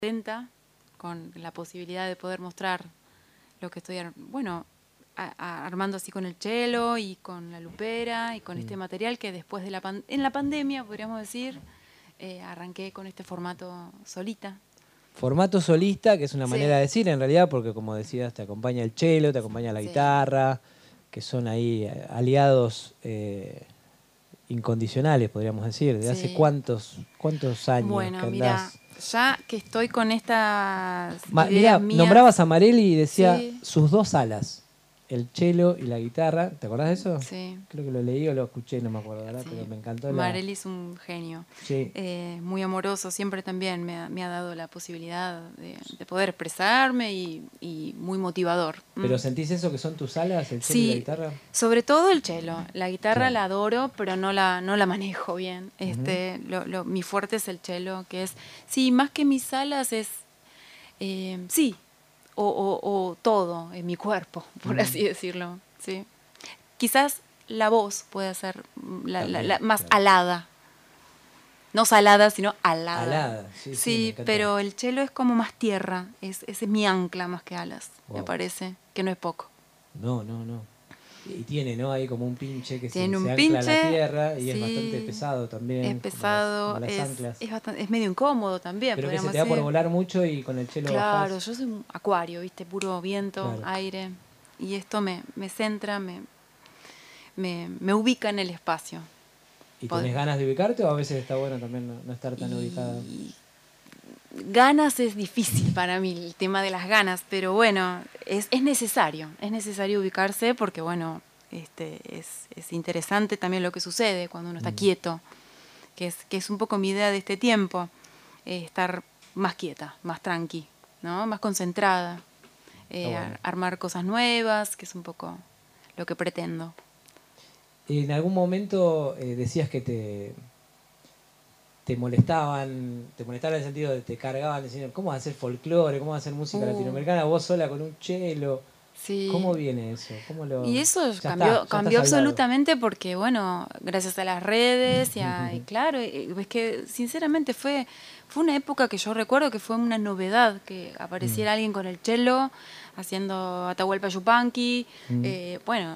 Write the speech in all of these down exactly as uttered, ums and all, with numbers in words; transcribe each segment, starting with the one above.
contenta con la posibilidad de poder mostrar lo que estoy, bueno, a, a, armando así con el cello y con la lupera y con mm. este material que después de la pan en la pandemia, podríamos decir, eh, arranqué con este formato solita. Formato solista, que es una sí. manera de decir en realidad, porque como decías, te acompaña el cello, te acompaña la sí. guitarra, que son ahí aliados eh, incondicionales, podríamos decir. ¿De sí. hace cuántos, cuántos años bueno, que andás? Mira, ya que estoy con estas Ma ideas mirá, mías, nombrabas a Marelli y decía sí. sus dos alas, el cello y la guitarra. ¿Te acordás de eso? Sí. Creo que lo leí o lo escuché, no me acuerdo, ¿verdad? Sí. Pero me encantó. La... Marelli es un genio. Sí. Eh, muy amoroso, siempre también me ha, me ha dado la posibilidad de, de poder expresarme y, y muy motivador. ¿Pero mm. sentís eso que son tus alas, el cello sí, y la guitarra? Sobre todo el cello. La guitarra claro. la adoro, pero no la, no la manejo bien. Este, uh-huh. lo, lo, mi fuerte es el cello, que es, sí, más que mis alas es, eh, sí, o, o, o todo en mi cuerpo, por uh-huh. así decirlo. Sí. Quizás la voz puede ser la, También, la, la, más claro. alada. No salada, sino alada. Alada, sí, sí, sí pero el cello es como más tierra, es, ese es mi ancla más que alas, wow. me parece, que no es poco. No, no, no. Y tiene, ¿no? Ahí como un pinche que tiene se, un se pinche, ancla a la tierra y sí, es bastante pesado también. Es pesado, como las, como las es, anclas. Es, bastante, es medio incómodo también. Pero que se te da por volar mucho y con el cello Claro, bajás. yo soy un acuario, ¿viste? Puro viento, claro. aire. Y esto me, me centra, me, me, me ubica en el espacio. ¿Y tenés ganas de ubicarte o a veces está bueno también no, no estar tan y... ubicada? Ganas es difícil para mí, el tema de las ganas, pero bueno, es, es necesario, es necesario ubicarse porque bueno, este, es, es interesante también lo que sucede cuando uno está mm. quieto, que es, que es un poco mi idea de este tiempo, eh, estar más quieta, más tranqui, ¿no? Más concentrada, eh, oh, bueno. armar cosas nuevas, que es un poco lo que pretendo. En algún momento eh, decías que te... te molestaban, te molestaban en el sentido de te cargaban diciendo, ¿cómo vas a hacer folclore? ¿Cómo vas a hacer música uh. latinoamericana? Vos sola con un cello. Sí. ¿Cómo viene eso? ¿Cómo lo... Y eso ya cambió, está, cambió absolutamente porque, bueno, gracias a las redes y, a, y claro, es que sinceramente fue, fue una época que yo recuerdo que fue una novedad que apareciera mm. alguien con el cello haciendo Atahualpa Yupanqui, mm. eh, bueno,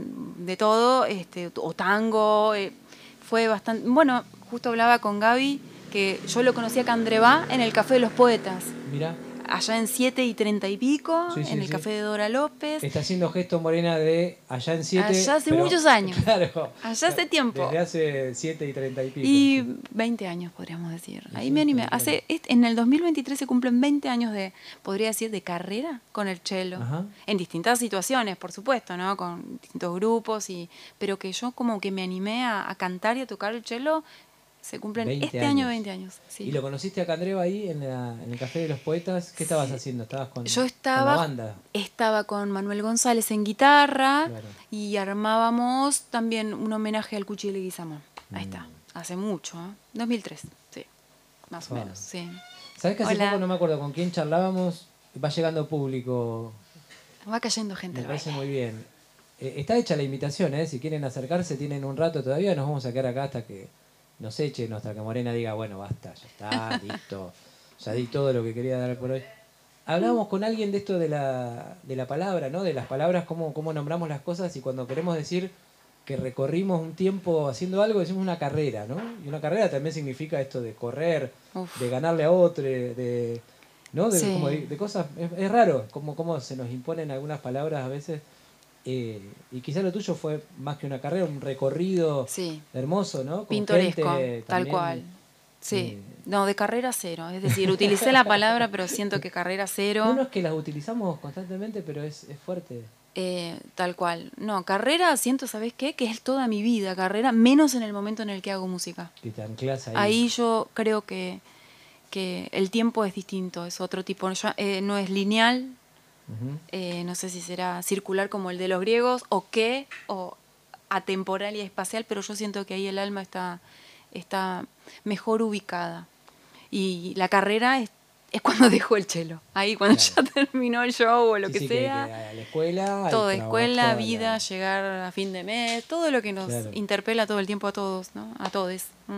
de todo, este, o tango, eh, fue bastante, bueno, justo hablaba con Gaby que yo lo conocí a Candreva en el Café de los Poetas. Mirá. Allá en siete y treinta y pico, sí, sí, en el sí. Café de Dora López. Está haciendo gesto Morena de allá en siete. Allá hace pero, muchos años. Claro. Allá hace tiempo. Desde hace siete y treinta y pico. Y sí. veinte años, podríamos decir. Ahí sí, me animé. Hace, en el dos mil veintitrés se cumplen veinte años de, podría decir, de carrera con el cello. Ajá. En distintas situaciones, por supuesto, ¿no? Con distintos grupos, y pero que yo como que me animé a, a cantar y a tocar el cello. Se cumplen este años. año veinte años. Sí. ¿Y lo conociste a Candreva ahí en, la, en el Café de los Poetas? ¿Qué estabas sí. haciendo? ¿Estabas con, Yo estaba, con la banda? Estaba con Manuel González en guitarra claro. y armábamos también un homenaje al Cuchi Leguizamón. Mm. Ahí está, hace mucho, ¿eh? dos mil tres, sí, más o oh. menos, sí. ¿Sabés que hace Hola. poco, no me acuerdo con quién charlábamos, va llegando público? Va cayendo gente. Me parece muy bien. Eh, está hecha la invitación, ¿eh? Si quieren acercarse, tienen un rato todavía, nos vamos a quedar acá hasta que nos echen, hasta que Morena diga, bueno, basta, ya está, listo, ya di todo lo que quería dar por hoy. Hablábamos con alguien de esto de la, de la palabra, ¿no? De las palabras, cómo, cómo nombramos las cosas, y cuando queremos decir que recorrimos un tiempo haciendo algo, decimos una carrera, ¿no? Y una carrera también significa esto de correr, Uf. de ganarle a otro, de, ¿no? De, sí. como de, de cosas, es, es raro, como, como se nos imponen algunas palabras a veces. Eh, y quizás lo tuyo fue más que una carrera, un recorrido sí. hermoso, ¿no? Con pintoresco, gente tal también, cual. Sí, eh, no, de carrera cero. Es decir, utilicé la palabra, pero siento que carrera cero. No, no es que las utilizamos constantemente, pero es, es fuerte. Eh, tal cual. No, carrera siento, ¿sabes qué? Que es toda mi vida, carrera, menos en el momento en el que hago música. Que te anclas ahí. Ahí yo creo que, que el tiempo es distinto, es otro tipo. Yo, eh, no es lineal. Uh-huh. eh, no sé si será circular como el de los griegos o qué, o atemporal y espacial, pero yo siento que ahí el alma está, está mejor ubicada. Y la carrera es, es cuando dejo el cello, ahí cuando claro. ya terminó el show o lo sí, que sí, sea. Que, que a la escuela, todo, escuela, trabajo, vida, la... llegar a fin de mes, todo lo que nos claro. interpela todo el tiempo a todos, ¿no? A todos. ¿Mm?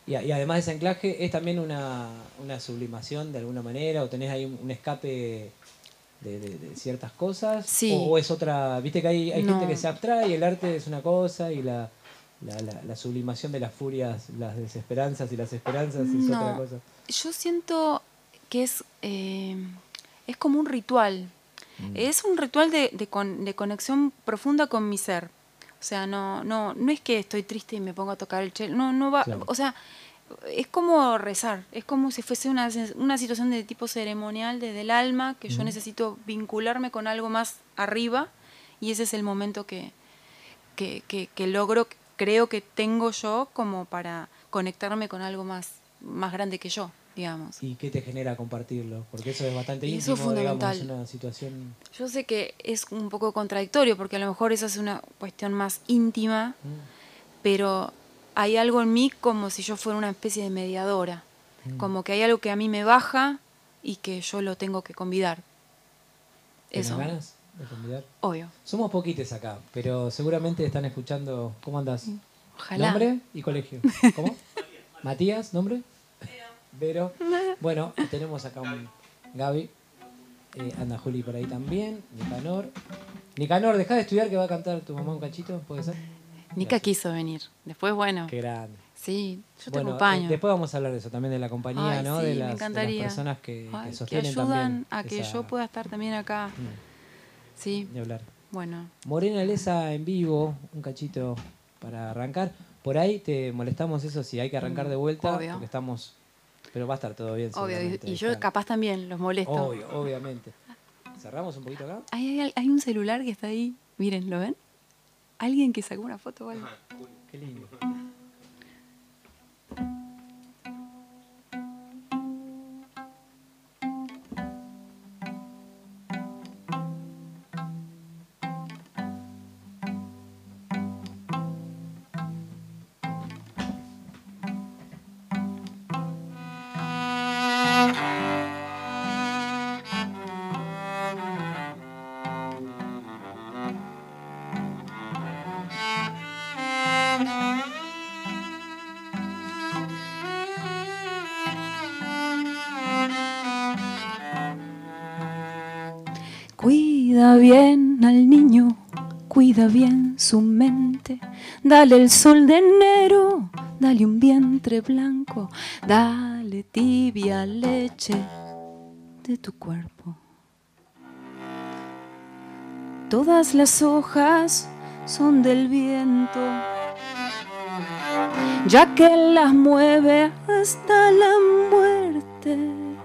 Y, y además de ese anclaje, ¿es también una, una sublimación de alguna manera? ¿O tenés ahí un, un escape de, de, de ciertas cosas? Sí. ¿O, o es otra...? Viste que hay, hay No. gente que se abstrae y el arte es una cosa y la, la, la, la sublimación de las furias, las desesperanzas y las esperanzas es No. otra cosa. Yo siento que es, eh, es como un ritual. Mm. Es un ritual de, de, con, de conexión profunda con mi ser. O sea, no, no, no es que estoy triste y me pongo a tocar el cello. No, no va. Claro. O sea, es como rezar. Es como si fuese una, una situación de tipo ceremonial desde el alma, que mm. yo necesito vincularme con algo más arriba, y ese es el momento que, que, que, que logro, creo que tengo yo como para conectarme con algo más, más grande que yo, digamos. ¿Y qué te genera compartirlo? Porque eso es bastante y íntimo, eso es fundamental. Digamos, una situación... Yo sé que es un poco contradictorio, porque a lo mejor esa es una cuestión más íntima, mm. pero hay algo en mí como si yo fuera una especie de mediadora, mm. como que hay algo que a mí me baja y que yo lo tengo que convidar. ¿Tienes ganas de convidar? Obvio. Somos poquitos acá, pero seguramente están escuchando. ¿Cómo andás? Ojalá. ¿Nombre y colegio? ¿Cómo? Matías, ¿nombre? Vero. Vero. Bueno, tenemos acá un Gaby. Eh, anda Juli por ahí también. Nicanor. Nicanor, dejá de estudiar que va a cantar tu mamá un cachito, ¿puede ser? Nica quiso venir. Después, bueno. Qué grande. Sí, yo bueno, te acompaño. Eh, después vamos a hablar de eso, también de la compañía, Ay, ¿no? Sí, de, las, me encantaría. de las personas que, Ay, que sostienen que ayudan también a que esa... yo pueda estar también acá. Mm. Sí. De hablar. Bueno. Morena Lesa en vivo, un cachito para arrancar. Por ahí te molestamos eso si hay que arrancar de vuelta, Obvio. porque estamos... Pero va a estar todo bien. Obvio, y, y yo capaz también los molesto. Obvio, obviamente. ¿Cerramos un poquito acá? Hay, hay, hay un celular que está ahí. Miren, ¿lo ven? Alguien que sacó una foto o algo. Qué lindo. Cuida bien al niño, cuida bien su mente, dale el sol de enero, dale un vientre blanco, dale tibia leche de tu cuerpo. Todas las hojas son del viento, ya que las mueve hasta la muerte.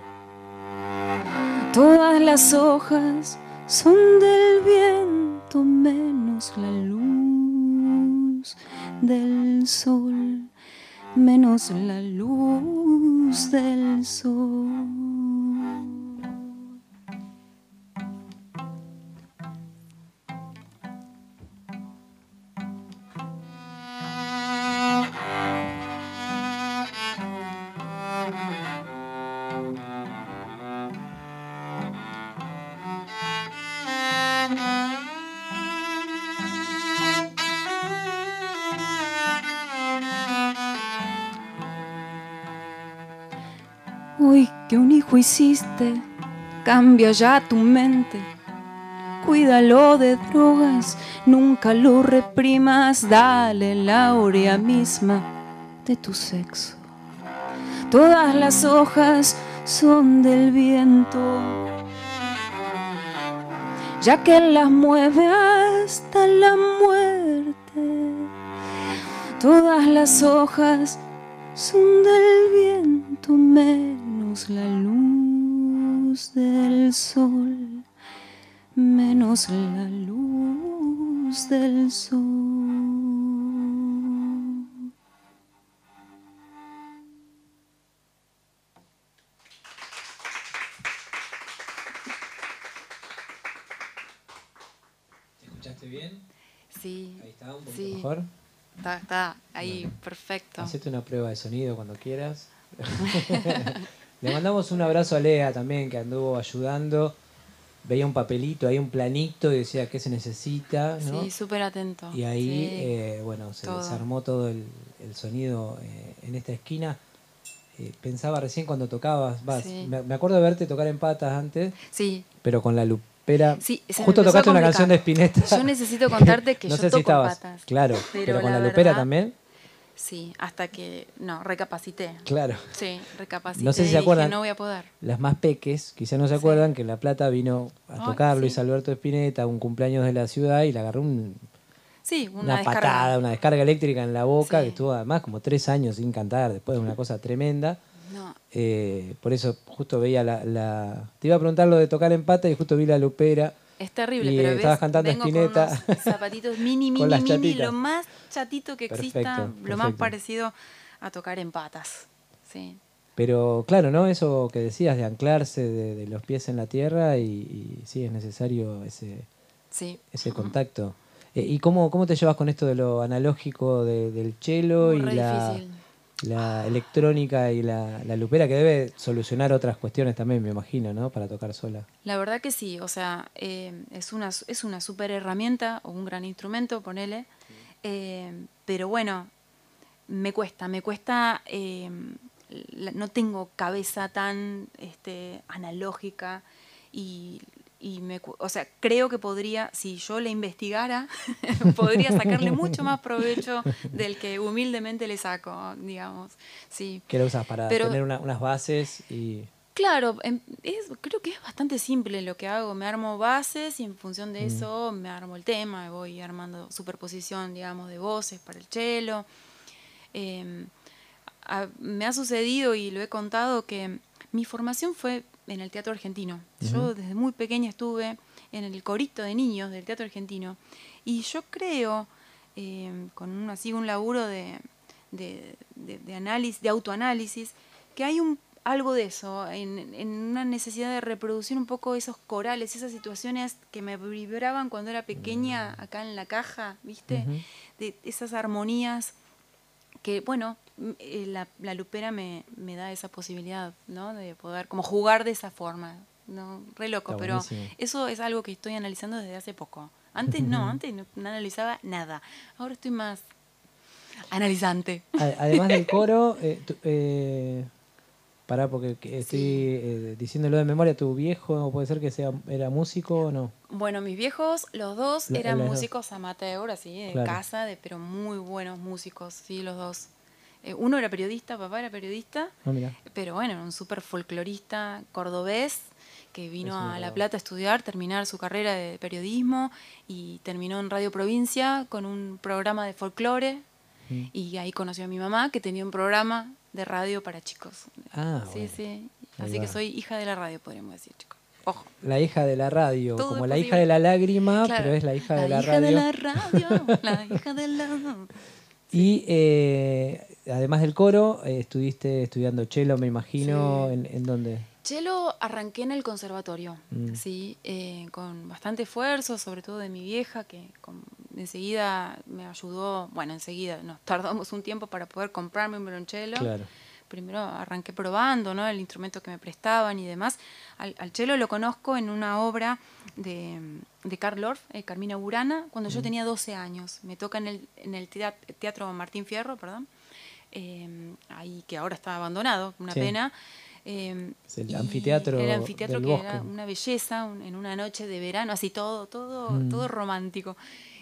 Todas las hojas son del viento menos la luz del sol, menos la luz del sol. Hoy que un hijo hiciste, cambia ya tu mente. Cuídalo de drogas, nunca lo reprimas. Dale la aurea misma de tu sexo. Todas las hojas son del viento, ya que las mueve hasta la muerte. Todas las hojas son del viento menos la luz del sol, menos la luz del sol. ¿Te escuchaste bien? Sí. Ahí está, un poquito sí. mejor. Está, está ahí, bueno, perfecto. Hacete una prueba de sonido cuando quieras. Le mandamos un abrazo a Lea también, que anduvo ayudando veía un papelito, hay un planito y decía qué se necesita, ¿no? Sí, súper atento. Y ahí, sí. eh, bueno, se todo. desarmó todo el, el sonido eh, en esta esquina. Eh, pensaba recién cuando tocabas, vas, Sí. me, me acuerdo de verte tocar en Patas antes, Sí. pero con la lupera. Sí, se me justo empezó a tocaste una complicar. canción de Spinetta. Yo necesito contarte que no yo sé toco si estabas, en Patas. claro, pero, pero con la, la, lupera verdad, también. Sí, hasta que, no, recapacité. Claro. Sí, recapacité No sé si y se acuerdan, dije, no voy a poder. Las más peques, quizás no se acuerdan, sí. que en La Plata vino a Ay, tocar sí. Luis Alberto Spinetta, un cumpleaños de la ciudad, y le agarró un, sí, una, una descarga. patada, una descarga eléctrica en la boca, sí. que estuvo además como tres años sin cantar, después de una cosa tremenda. No. Eh, por eso justo veía la, la... Te iba a preguntar lo de tocar en pata y justo vi la lupera. Es terrible, y pero estabas ves, cantando vengo Spinetta. con unos zapatitos mini, con mini, las mini, chatitas. lo más chatito que Perfecto, exista, perfecto. lo más parecido a tocar en patas. Sí. Pero claro, ¿no? Eso que decías de anclarse de, de los pies en la tierra y, y sí, es necesario ese, sí. ese contacto. Eh, ¿Y cómo, cómo te llevas con esto de lo analógico de, del cello Muy y re la, difícil. la electrónica y la, la lupera, que debe solucionar otras cuestiones también, me imagino, ¿no? Para tocar sola. La verdad que sí, o sea, eh, es una es una súper herramienta o un gran instrumento, ponele, eh, pero bueno, me cuesta, me cuesta, eh, la, no tengo cabeza tan este, analógica y, y me, o sea, creo que podría, si yo le investigara, podría sacarle mucho más provecho del que humildemente le saco, digamos, sí. ¿Qué lo usas para pero, tener una, unas bases y...? Claro, es, creo que es bastante simple lo que hago. Me armo bases y en función de eso me armo el tema. Voy armando superposición, digamos, de voces para el cello. Eh, a, me ha sucedido y lo he contado que mi formación fue en el teatro argentino. Uh-huh. Yo desde muy pequeña estuve en el corito de niños del teatro argentino. Y yo creo, eh, con un, así un laburo de, de, de, de, análisis, de autoanálisis, que hay un algo de eso, en, en una necesidad de reproducir un poco esos corales, esas situaciones que me vibraban cuando era pequeña acá en la caja, ¿viste? Uh-huh. De esas armonías que, bueno, la, la lupera me, me da esa posibilidad, ¿no? De poder como jugar de esa forma, ¿no? Re loco, Está pero buenísimo. Eso es algo que estoy analizando desde hace poco. Antes no, antes no, no analizaba nada. Ahora estoy más analizante. Además del coro, eh, tu, eh... Pará, porque estoy sí. eh, diciéndolo de memoria, ¿tu viejo puede ser que sea era músico o no? Bueno, mis viejos, los dos, La, eran los músicos amateur, así, de claro. casa, de, pero muy buenos músicos, sí, los dos. Eh, uno era periodista, papá era periodista, oh, mira. pero bueno, un súper folclorista cordobés que vino a La Plata a estudiar, terminar su carrera de periodismo y terminó en Radio Provincia con un programa de folclore. Mm. Y ahí conoció a mi mamá, que tenía un programa de radio para chicos. Ah, sí, bueno. sí. Así va. Que soy hija de la radio, podríamos decir, chicos. Ojo. La hija de la radio, Todo como es la posible. hija de la lágrima, claro. pero es la hija la de la hija radio. de la radio, la hija de la... Sí. Y eh, además del coro, eh, estuviste estudiando cello, me imagino, sí. ¿en, en dónde? Cello arranqué en el conservatorio, mm. sí, eh, con bastante esfuerzo, sobre todo de mi vieja, que con, enseguida me ayudó, bueno, enseguida, nos tardamos un tiempo para poder comprarme un violonchelo. Claro. Primero arranqué probando, ¿no? El instrumento que me prestaban y demás. Al, al cello lo conozco en una obra de, de Carl Orff, eh, Carmina Burana, cuando mm. yo tenía doce años. Me toca en el, en el Teatro Martín Fierro, perdón, eh, ahí que ahora está abandonado, una sí. pena. Eh, es el anfiteatro el anfiteatro del que bosque. Era una belleza, un, en una noche de verano, así todo, todo, mm. todo romántico.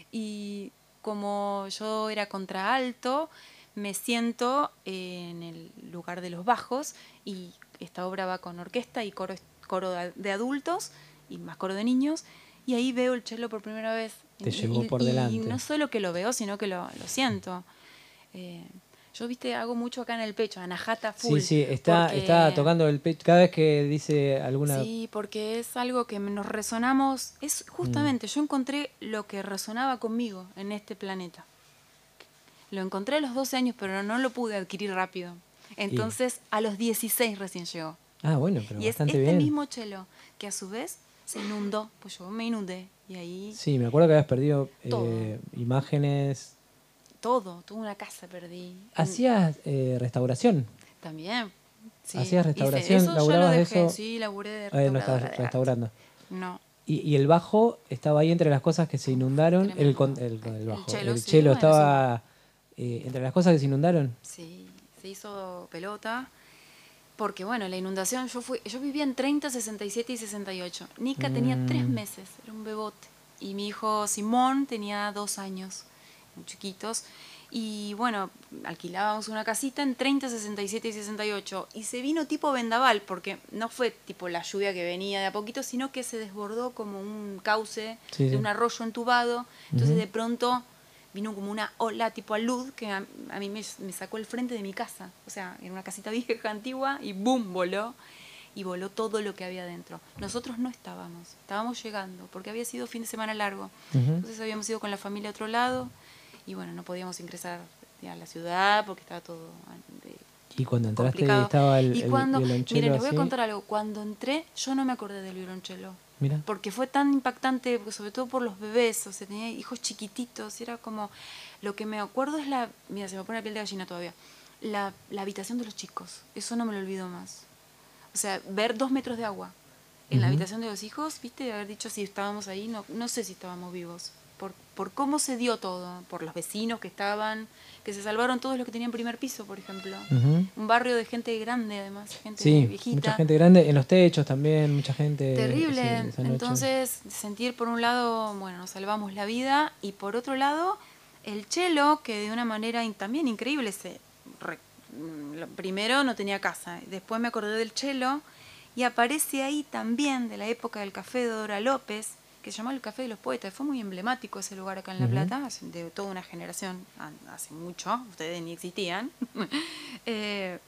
Y como yo era contraalto, me siento en el lugar de los bajos y esta obra va con orquesta y coro, coro de adultos y más coro de niños, y ahí veo el cello por primera vez. Te y, llegó y, por delante. Y no solo que lo veo, sino que lo, lo siento. Eh, Yo, viste, hago mucho acá en el pecho, anahata full. Sí, sí, está, porque, está tocando el pecho cada vez que dice alguna... Sí, porque es algo que nos resonamos. Es justamente, mm. yo encontré lo que resonaba conmigo en este planeta. Lo encontré a los doce años, pero no lo pude adquirir rápido. Entonces, y... a los dieciséis recién llegó. Ah, bueno, pero y bastante es este bien. mismo cello que a su vez se inundó, pues yo me inundé. Y ahí... Sí, me acuerdo que habías perdido eh, imágenes... Todo, toda una casa perdí. ¿Hacías eh, restauración? También, sí. ¿Hacías restauración? Eso ¿Laburabas yo lo de dejé, eso? sí, laburé de restauradora. Eh, no estás de restaurando. No. Y, y el bajo estaba ahí entre las cosas que se inundaron. El, Tremendo. el, el, el bajo. El chelo, El sí, chelo bueno, estaba eh, entre las cosas que se inundaron. Sí, se hizo pelota. Porque bueno, la inundación, yo fui, yo vivía en treinta, sesenta y siete y sesenta y ocho. Nika tenía tres Mm. meses, era un bebote. Y mi hijo Simón tenía dos años, muy chiquitos. Y bueno, alquilábamos una casita en treinta, sesenta y siete y sesenta y ocho. Y se vino tipo vendaval, porque no fue tipo la lluvia que venía de a poquito, sino que se desbordó como un cauce Sí, de sí. un arroyo entubado. Entonces Ujú. de pronto vino como una ola tipo a luz que a, a mí me, me sacó el frente de mi casa. O sea, en una casita vieja, antigua, y boom, voló. Y voló todo lo que había dentro. Nosotros no estábamos, estábamos llegando, porque había sido fin de semana largo. Ujú. Entonces habíamos ido con la familia a otro lado, y bueno, no podíamos ingresar a la ciudad porque estaba todo eh, Y cuando entraste complicado. estaba el, Y el cuando, violonchelo miren, les voy a así. contar algo. Cuando entré, yo no me acordé del violonchelo. Mira. Porque fue tan impactante, sobre todo por los bebés, o sea, tenía hijos chiquititos, y era como, lo que me acuerdo es la, mira, se me pone la piel de gallina todavía, la, la habitación de los chicos, eso no me lo olvido más. O sea, ver dos metros de agua en la Ujú. habitación de los hijos, viste, de haber dicho si estábamos ahí, no, no sé si estábamos vivos, por, por cómo se dio todo, por los vecinos que estaban, que se salvaron todos los que tenían primer piso, por ejemplo. Ujú. Un barrio de gente grande, además, gente Sí, viejita. mucha gente grande, en los techos también, mucha gente. Terrible. Sí, esa noche. Entonces, sentir por un lado, bueno, nos salvamos la vida, y por otro lado, el chelo, que de una manera in- también increíble se... re- mm, lo- primero no tenía casa, después me acordé del chelo, y aparece ahí también de la época del Café de Dora López, que se llamaba el Café de los Poetas. Fue muy emblemático ese lugar acá en La Ujú. Plata, hace- de toda una generación, a- hace mucho, ustedes ni existían. Eh,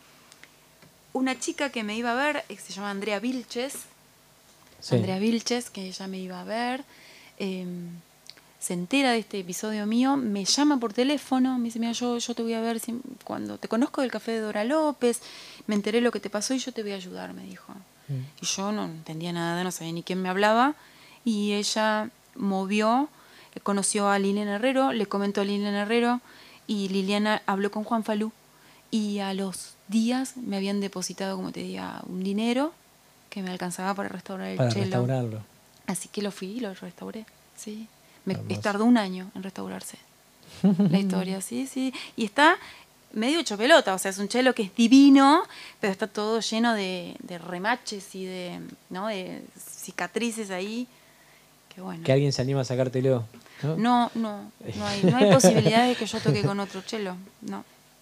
una chica que me iba a ver, que se llama Andrea Vilches, Sí. Andrea Vilches, que ella me iba a ver, eh, se entera de este episodio mío, me llama por teléfono, me dice, mira, yo, yo te voy a ver si, cuando te conozco del Café de Dora López, me enteré lo que te pasó y yo te voy a ayudar, me dijo. Mm. Y yo no entendía nada, no sabía ni quién me hablaba, y ella movió, conoció a Liliana Herrero, le comentó a Liliana Herrero, y Liliana habló con Juan Falú, y a los días me habían depositado, como te diga, un dinero que me alcanzaba para restaurar el Para chelo. restaurarlo. Así que lo fui y lo restauré, sí. Me Hermoso. tardó un año en restaurarse la historia, sí, sí. Y está medio hecho pelota, o sea, es un chelo que es divino, pero está todo lleno de, de remaches y de, ¿no? de cicatrices ahí. Que bueno. Que alguien se anima a sacártelo, ¿no? No, no, no hay, no hay posibilidad de que yo toque con otro chelo, no.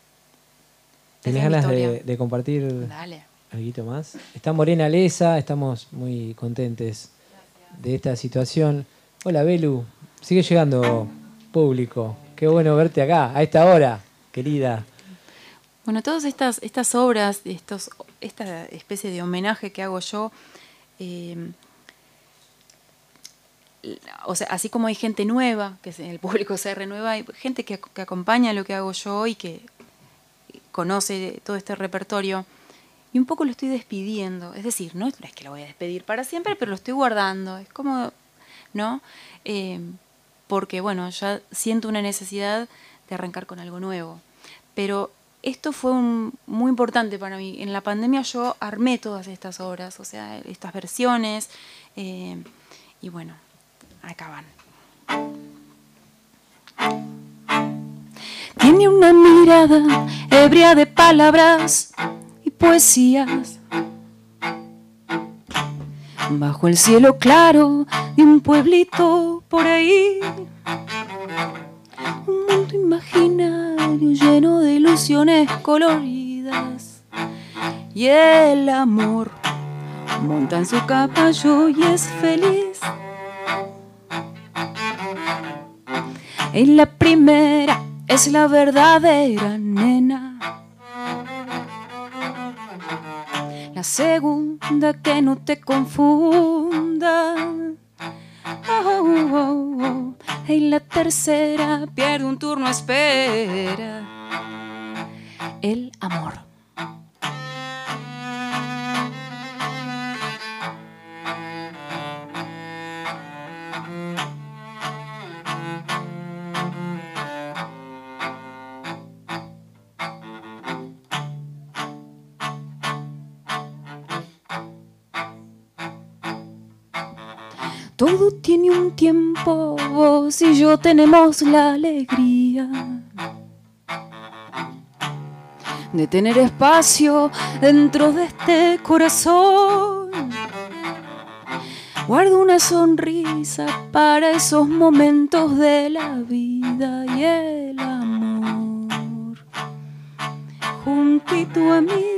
¿Tenés Esa es mi ganas de, historia. de compartir Dale. algo más? Está Morena Lesa, estamos muy contentes de esta situación. Hola, Belu. Sigue llegando público. Qué bueno verte acá, a esta hora, querida. Bueno, todas estas, estas obras, estos, esta especie de homenaje que hago yo, eh, o sea, así como hay gente nueva, que el público se renueva, hay gente que, que acompaña lo que hago yo y que conoce todo este repertorio, y un poco lo estoy despidiendo. Es decir, no es que lo voy a despedir para siempre, pero lo estoy guardando. Es como, ¿no? Eh, porque, bueno, ya siento una necesidad de arrancar con algo nuevo. Pero esto fue un, muy importante para mí. En la pandemia yo armé todas estas obras, o sea, estas versiones, eh, y bueno, acá van. Tiene una mirada ebria de palabras y poesías. Bajo el cielo claro de un pueblito por ahí, un mundo imaginario lleno de ilusiones coloridas. Y el amor monta en su caballo y es feliz. Y la primera es la verdadera nena. La segunda que no te confunda. Oh, oh, oh, oh. Y la tercera pierde un turno, espera. El amor. Todo tiene un tiempo, vos y yo tenemos la alegría de tener espacio dentro de este corazón. Guardo una sonrisa para esos momentos de la vida y el amor. Juntito a mí,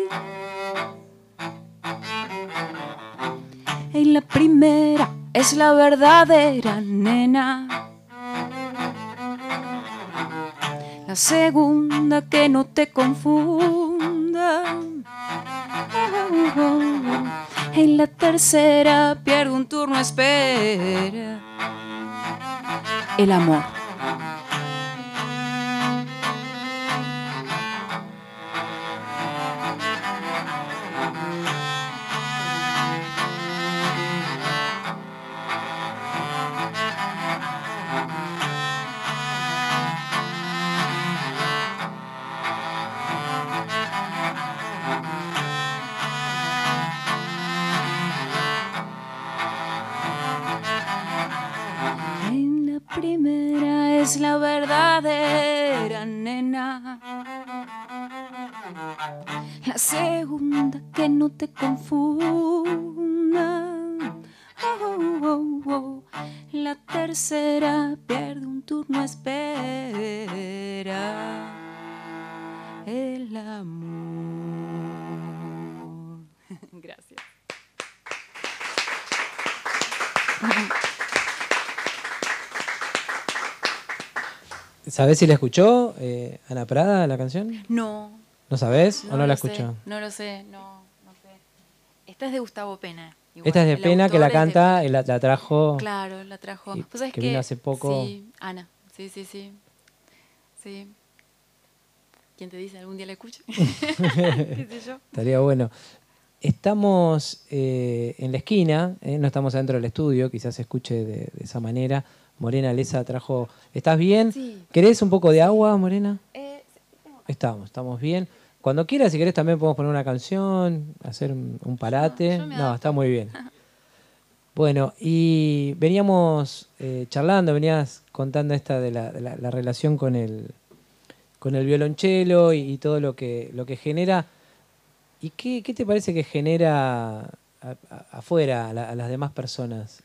en la primera es la verdadera nena. La segunda que no te confunda. En la tercera pierde un turno, espera el amor. Es la verdadera nena. La segunda que no te confunda. Oh, oh, oh. La tercera pierde un turno, espera el amor. Gracias. ¿Sabés si la escuchó eh, Ana Prada, la canción? No. ¿No sabés no o no la sé, escuchó? No lo sé, no, no sé. Esta es de Gustavo Pena. Igual. Esta es de El Pena, que la canta, de y la, la trajo. Claro, la trajo. Y, ¿Pues sabés que que vino hace poco. Sí, Ana, sí, sí, sí. Sí. ¿Quién te dice? ¿Algún día la escucho? ¿Qué sé yo? Estaría bueno. Estamos eh, en la esquina, eh, no estamos adentro del estudio, quizás se escuche de, de esa manera. Morena Lesa trajo... ¿Estás bien? Sí. ¿Querés un poco de Sí. agua, Morena? Eh, sí, tengo... Estamos, estamos bien. Cuando quieras, si querés, también podemos poner una canción, hacer un, un parate. Yo, yo me no, está adapto. muy bien. Bueno, y veníamos eh, charlando, venías contando esta de la, de la, la relación con el, con el violonchelo y, y todo lo que, lo que genera. ¿Y qué, qué te parece que genera a, a, afuera a, la, a las demás personas?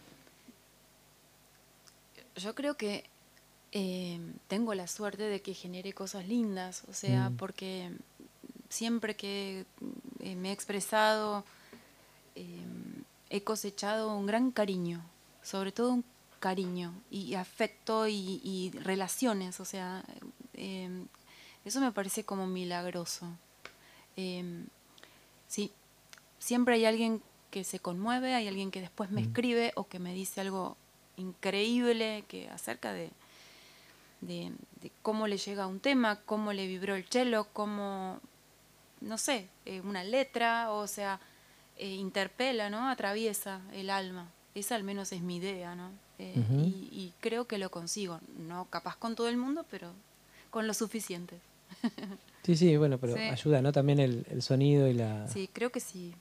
Yo creo que eh, tengo la suerte de que genere cosas lindas, o sea, mm. porque siempre que eh, me he expresado, eh, he cosechado un gran cariño, sobre todo un cariño y afecto y, y relaciones, o sea, eh, eso me parece como milagroso. Eh, sí, siempre hay alguien que se conmueve, hay alguien que después me mm. escribe o que me dice algo increíble que acerca de, de, de cómo le llega un tema, cómo le vibró el cello, cómo, no sé, eh, una letra, o sea, eh, interpela, ¿no? Atraviesa el alma. Esa al menos es mi idea, ¿no? Eh, uh-huh. y, y creo que lo consigo, no capaz con todo el mundo, pero con lo suficiente. Sí, sí, bueno, pero sí. ayuda, ¿no? También el, el sonido y la... Sí, creo que sí.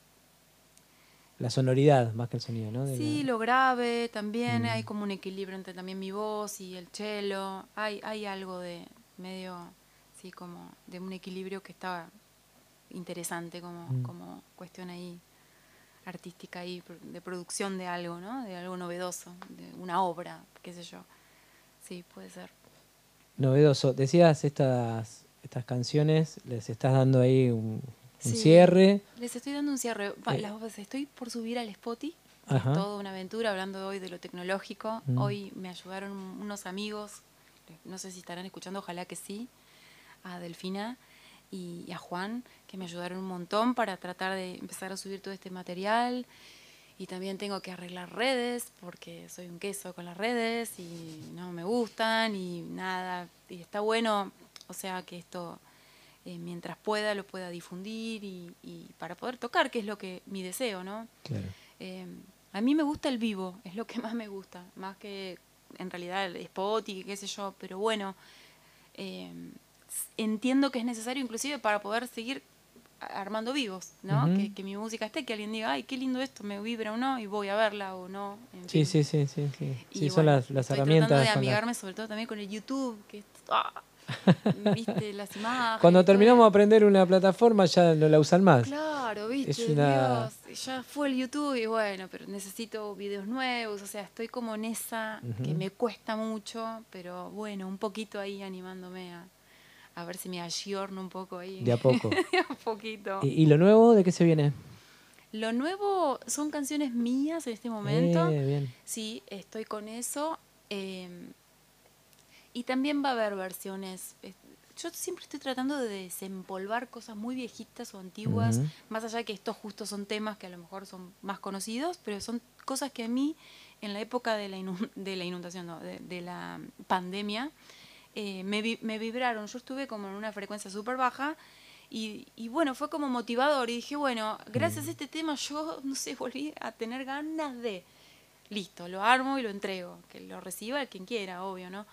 La sonoridad más que el sonido, ¿no? De sí, la... lo grave también, mm. hay como un equilibrio entre también mi voz y el cello. Hay, hay algo de medio, sí, como de un equilibrio que está interesante como, mm. como cuestión ahí artística ahí, de producción de algo, ¿no? De algo novedoso, de una obra, qué sé yo. Sí, puede ser. Novedoso. Decías estas, estas canciones, les estás dando ahí un... Un sí, cierre. Les estoy dando un cierre. Va, eh. las, estoy por subir al Spotify, que es toda una aventura, hablando hoy de lo tecnológico. Mm. Hoy me ayudaron unos amigos, no sé si estarán escuchando, ojalá que sí, a Delfina y, y a Juan, que me ayudaron un montón para tratar de empezar a subir todo este material. Y también tengo que arreglar redes, porque soy un queso con las redes y no me gustan y nada. Y está bueno, o sea, que esto... Eh, mientras pueda lo pueda difundir y, y para poder tocar, que es lo que mi deseo, ¿no? Claro. Eh, a mí me gusta el vivo, es lo que más me gusta, más que en realidad el spot y qué sé yo, pero bueno, eh, entiendo que es necesario inclusive para poder seguir armando vivos, ¿no? Uh-huh. que, que mi música esté, que alguien diga, ay, qué lindo esto, me vibra o no, y voy a verla o no. En sí, fin. sí, sí, sí, sí. Y Sí, son bueno, las, las estoy herramientas. tratando de con amigarme la... sobre todo también con el YouTube, que es, ah, viste, las imágenes. Cuando terminamos todo. de aprender una plataforma ya no la usan más. Claro, Es viste, una... Dios, ya fue el YouTube y bueno, pero necesito videos nuevos, o sea, estoy como en esa Uh-huh. que me cuesta mucho, pero bueno, un poquito ahí animándome a, a ver si me ayorno un poco ahí. De a poco. De a poquito. ¿Y, ¿Y lo nuevo de qué se viene? Lo nuevo son canciones mías en este momento. Eh, bien. Sí, estoy con eso. Eh, y también va a haber versiones. Yo siempre estoy tratando de desempolvar cosas muy viejitas o antiguas, Uh-huh. más allá de que estos justos son temas que a lo mejor son más conocidos, pero son cosas que a mí, en la época de la, inund de la inundación, no, de, de la pandemia, eh, me, vi me vibraron. Yo estuve como en una frecuencia súper baja. Y, y bueno, fue como motivador y dije, bueno, gracias a este tema yo, no sé, volví a tener ganas de, listo, lo armo y lo entrego, que lo reciba quien quiera, obvio, ¿no?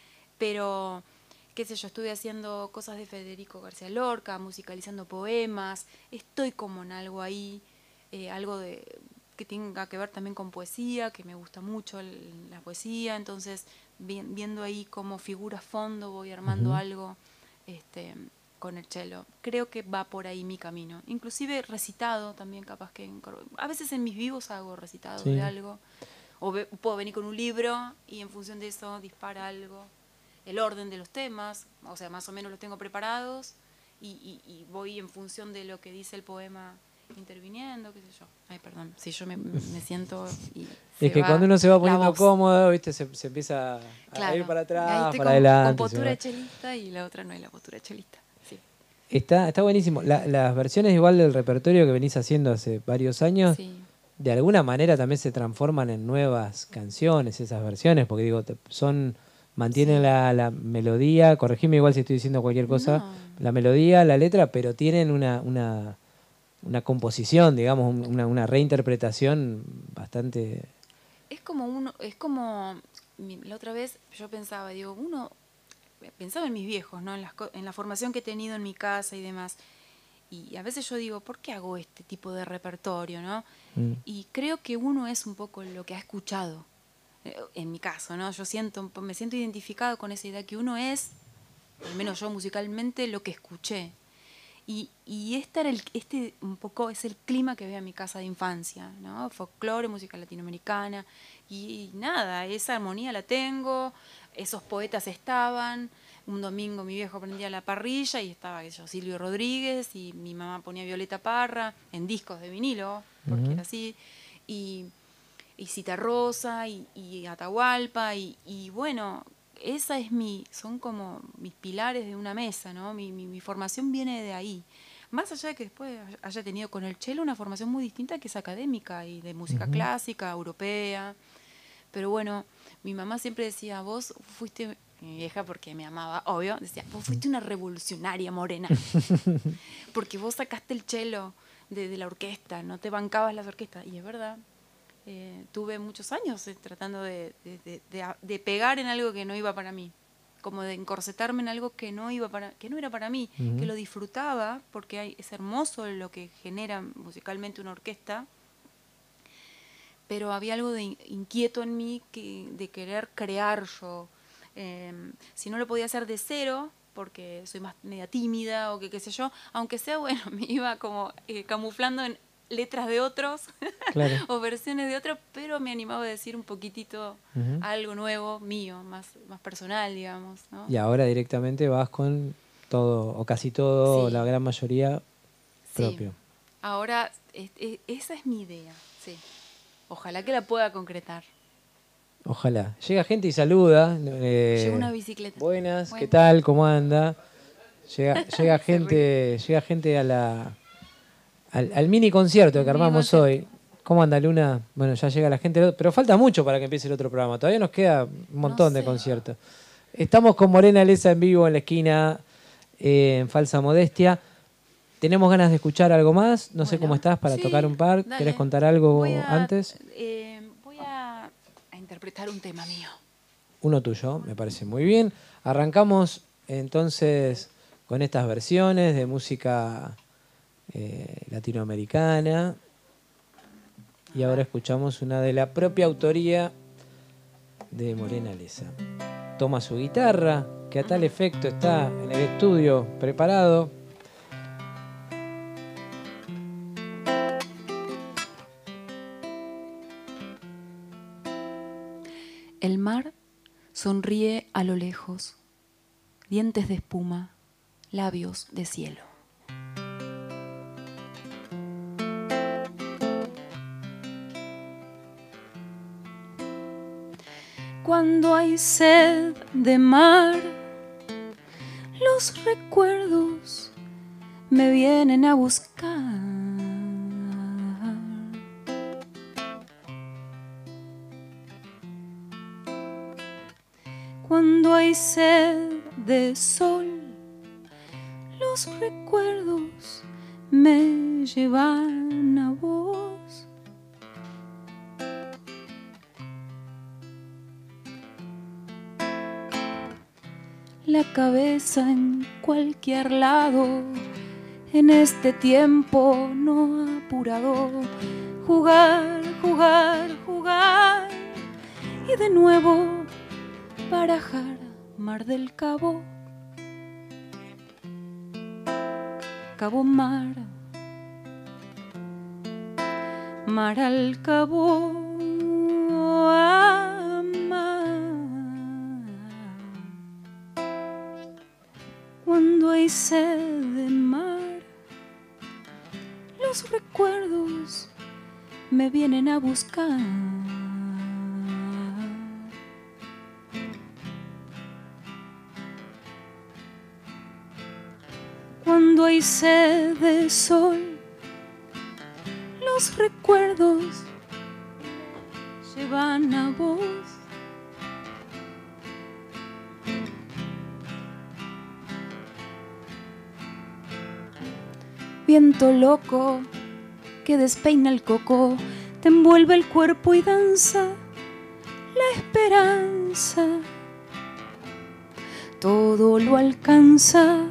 Pero, qué sé yo, estuve haciendo cosas de Federico García Lorca, musicalizando poemas, estoy como en algo ahí, eh, algo de que tenga que ver también con poesía, que me gusta mucho el, la poesía, entonces vi, viendo ahí como figura fondo voy armando uh-huh. algo, este... con el cello. Creo que va por ahí mi camino. Inclusive recitado también, capaz que... A veces en mis vivos hago recitado sí. de algo. O ve, puedo venir con un libro y en función de eso dispara algo. El orden de los temas, o sea, más o menos los tengo preparados y, y, y voy en función de lo que dice el poema interviniendo, qué sé yo. Ay, perdón, si yo me, me siento... Y es que cuando uno se va poniendo cómodo, ¿viste? Se, se empieza a, claro. a ir para atrás, ahí estoy para con, adelante. con postura chelista y la otra no es la postura chelista. Sí. Está, está buenísimo. La, las versiones igual del repertorio que venís haciendo hace varios años, sí. de alguna manera también se transforman en nuevas canciones, esas versiones, porque digo, son mantienen sí. la, la melodía, corregime igual si estoy diciendo cualquier cosa, no. la melodía, la letra, pero tienen una, una, una composición, digamos, una, una reinterpretación bastante... Es como uno, es como, la otra vez yo pensaba, digo, uno... pensaba en mis viejos, ¿no? En, las, en la formación que he tenido en mi casa y demás. Y a veces yo digo, ¿por qué hago este tipo de repertorio, no? Mm. Y creo que uno es un poco lo que ha escuchado, en mi caso, ¿no? Yo siento, me siento identificado con esa idea que uno es, al menos yo musicalmente, lo que escuché. Y, y este, era el, este un poco es el clima que veo en mi casa de infancia, ¿no? Folclore, música latinoamericana. Y, y nada, esa armonía la tengo, esos poetas estaban. Un domingo mi viejo prendía la parrilla y estaba qué sé yo, Silvio Rodríguez y mi mamá ponía Violeta Parra en discos de vinilo, porque uh-huh. era así. Y, y Cita Rosa y, y Atahualpa y, y bueno... Esa es mi, son como mis pilares de una mesa, ¿no? Mi, mi, mi formación viene de ahí. Más allá de que después haya tenido con el cello una formación muy distinta que es académica y de música uh-huh. clásica, europea. Pero bueno, mi mamá siempre decía, vos fuiste, mi vieja porque me amaba, obvio, decía, vos fuiste una revolucionaria morena. Porque vos sacaste el cello de, de la orquesta, no te bancabas las orquestas. Y es verdad. Eh, tuve muchos años eh, tratando de, de, de, de, de pegar en algo que no iba para mí, como de encorsetarme en algo que no iba para, que no era para mí, uh-huh. que lo disfrutaba porque hay, es hermoso lo que genera musicalmente una orquesta, pero había algo de inquieto en mí que, de querer crear yo. Eh, si no lo podía hacer de cero, porque soy más media tímida o que qué sé yo, aunque sea bueno, me iba como eh, camuflando en letras de otros claro. o versiones de otros, pero me animaba a decir un poquitito uh-huh. algo nuevo, mío, más, más personal, digamos, ¿no? Y ahora directamente vas con todo, o casi todo, sí. la gran mayoría propio. Sí. Ahora, es, es, esa es mi idea, sí. Ojalá que la pueda concretar. Ojalá. Llega gente y saluda. Eh, Llega una bicicleta. Buenas, bueno. ¿qué tal? ¿Cómo anda? Llega, llega gente, llega gente a la... Al, al mini concierto El que armamos concierto. hoy. ¿Cómo anda, Luna? Bueno, ya llega la gente, pero falta mucho para que empiece el otro programa. Todavía nos queda un montón no sé. de conciertos. Estamos con Morena Leza en vivo en la esquina, eh, en Falsa Modestia. ¿Tenemos ganas de escuchar algo más? No bueno, sé cómo estás para sí, tocar un par. Dale. ¿Querés contar algo a, antes? Eh, voy a, a interpretar un tema mío. Uno tuyo, me parece muy bien. Arrancamos entonces con estas versiones de música... eh, latinoamericana. Y ahora escuchamos una de la propia autoría de Morena Leza. Toma su guitarra, que a tal efecto está en el estudio preparado. El mar sonríe a lo lejos, dientes de espuma, labios de cielo. Cuando hay sed de mar, los recuerdos me vienen a buscar. Cuando hay sed de sol, los recuerdos me llevan a vos. La cabeza en cualquier lado, en este tiempo no apurado. Jugar, jugar, jugar y de nuevo barajar. Mar del Cabo, Cabo Mar, mar al cabo, amar. Cuando hay sed de mar, los recuerdos me vienen a buscar. Cuando hay sed de sol, los recuerdos llevan a vos. Viento loco que despeina el coco, te envuelve el cuerpo y danza la esperanza. Todo lo alcanza,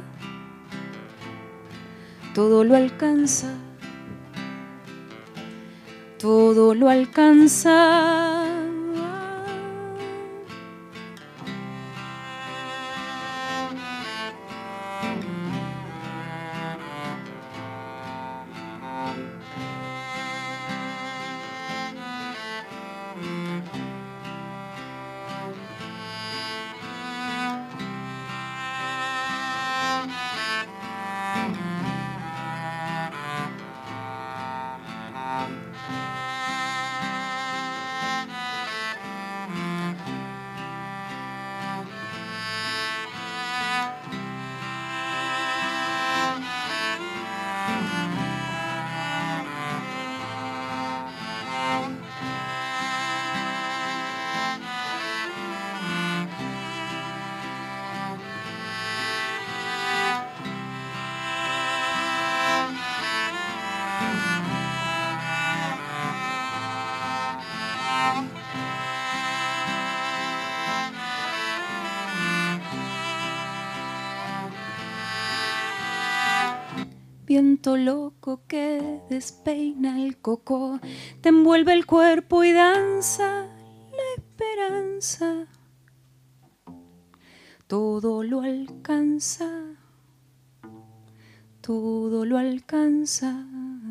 todo lo alcanza, todo lo alcanza. Viento loco que despeina el coco, te envuelve el cuerpo y danza la esperanza. Todo lo alcanza, todo lo alcanza,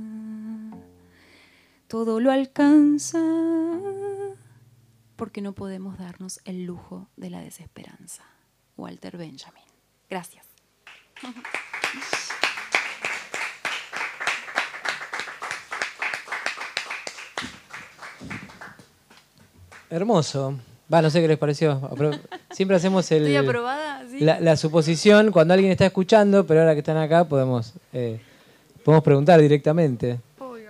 todo lo alcanza, porque no podemos darnos el lujo de la desesperanza. Walter Benjamin. Gracias. Hermoso. Va, no sé qué les pareció. Apro- Siempre hacemos el, Estoy aprobada, ¿sí? la, la suposición cuando alguien está escuchando, pero ahora que están acá podemos, eh, podemos preguntar directamente. Obvio.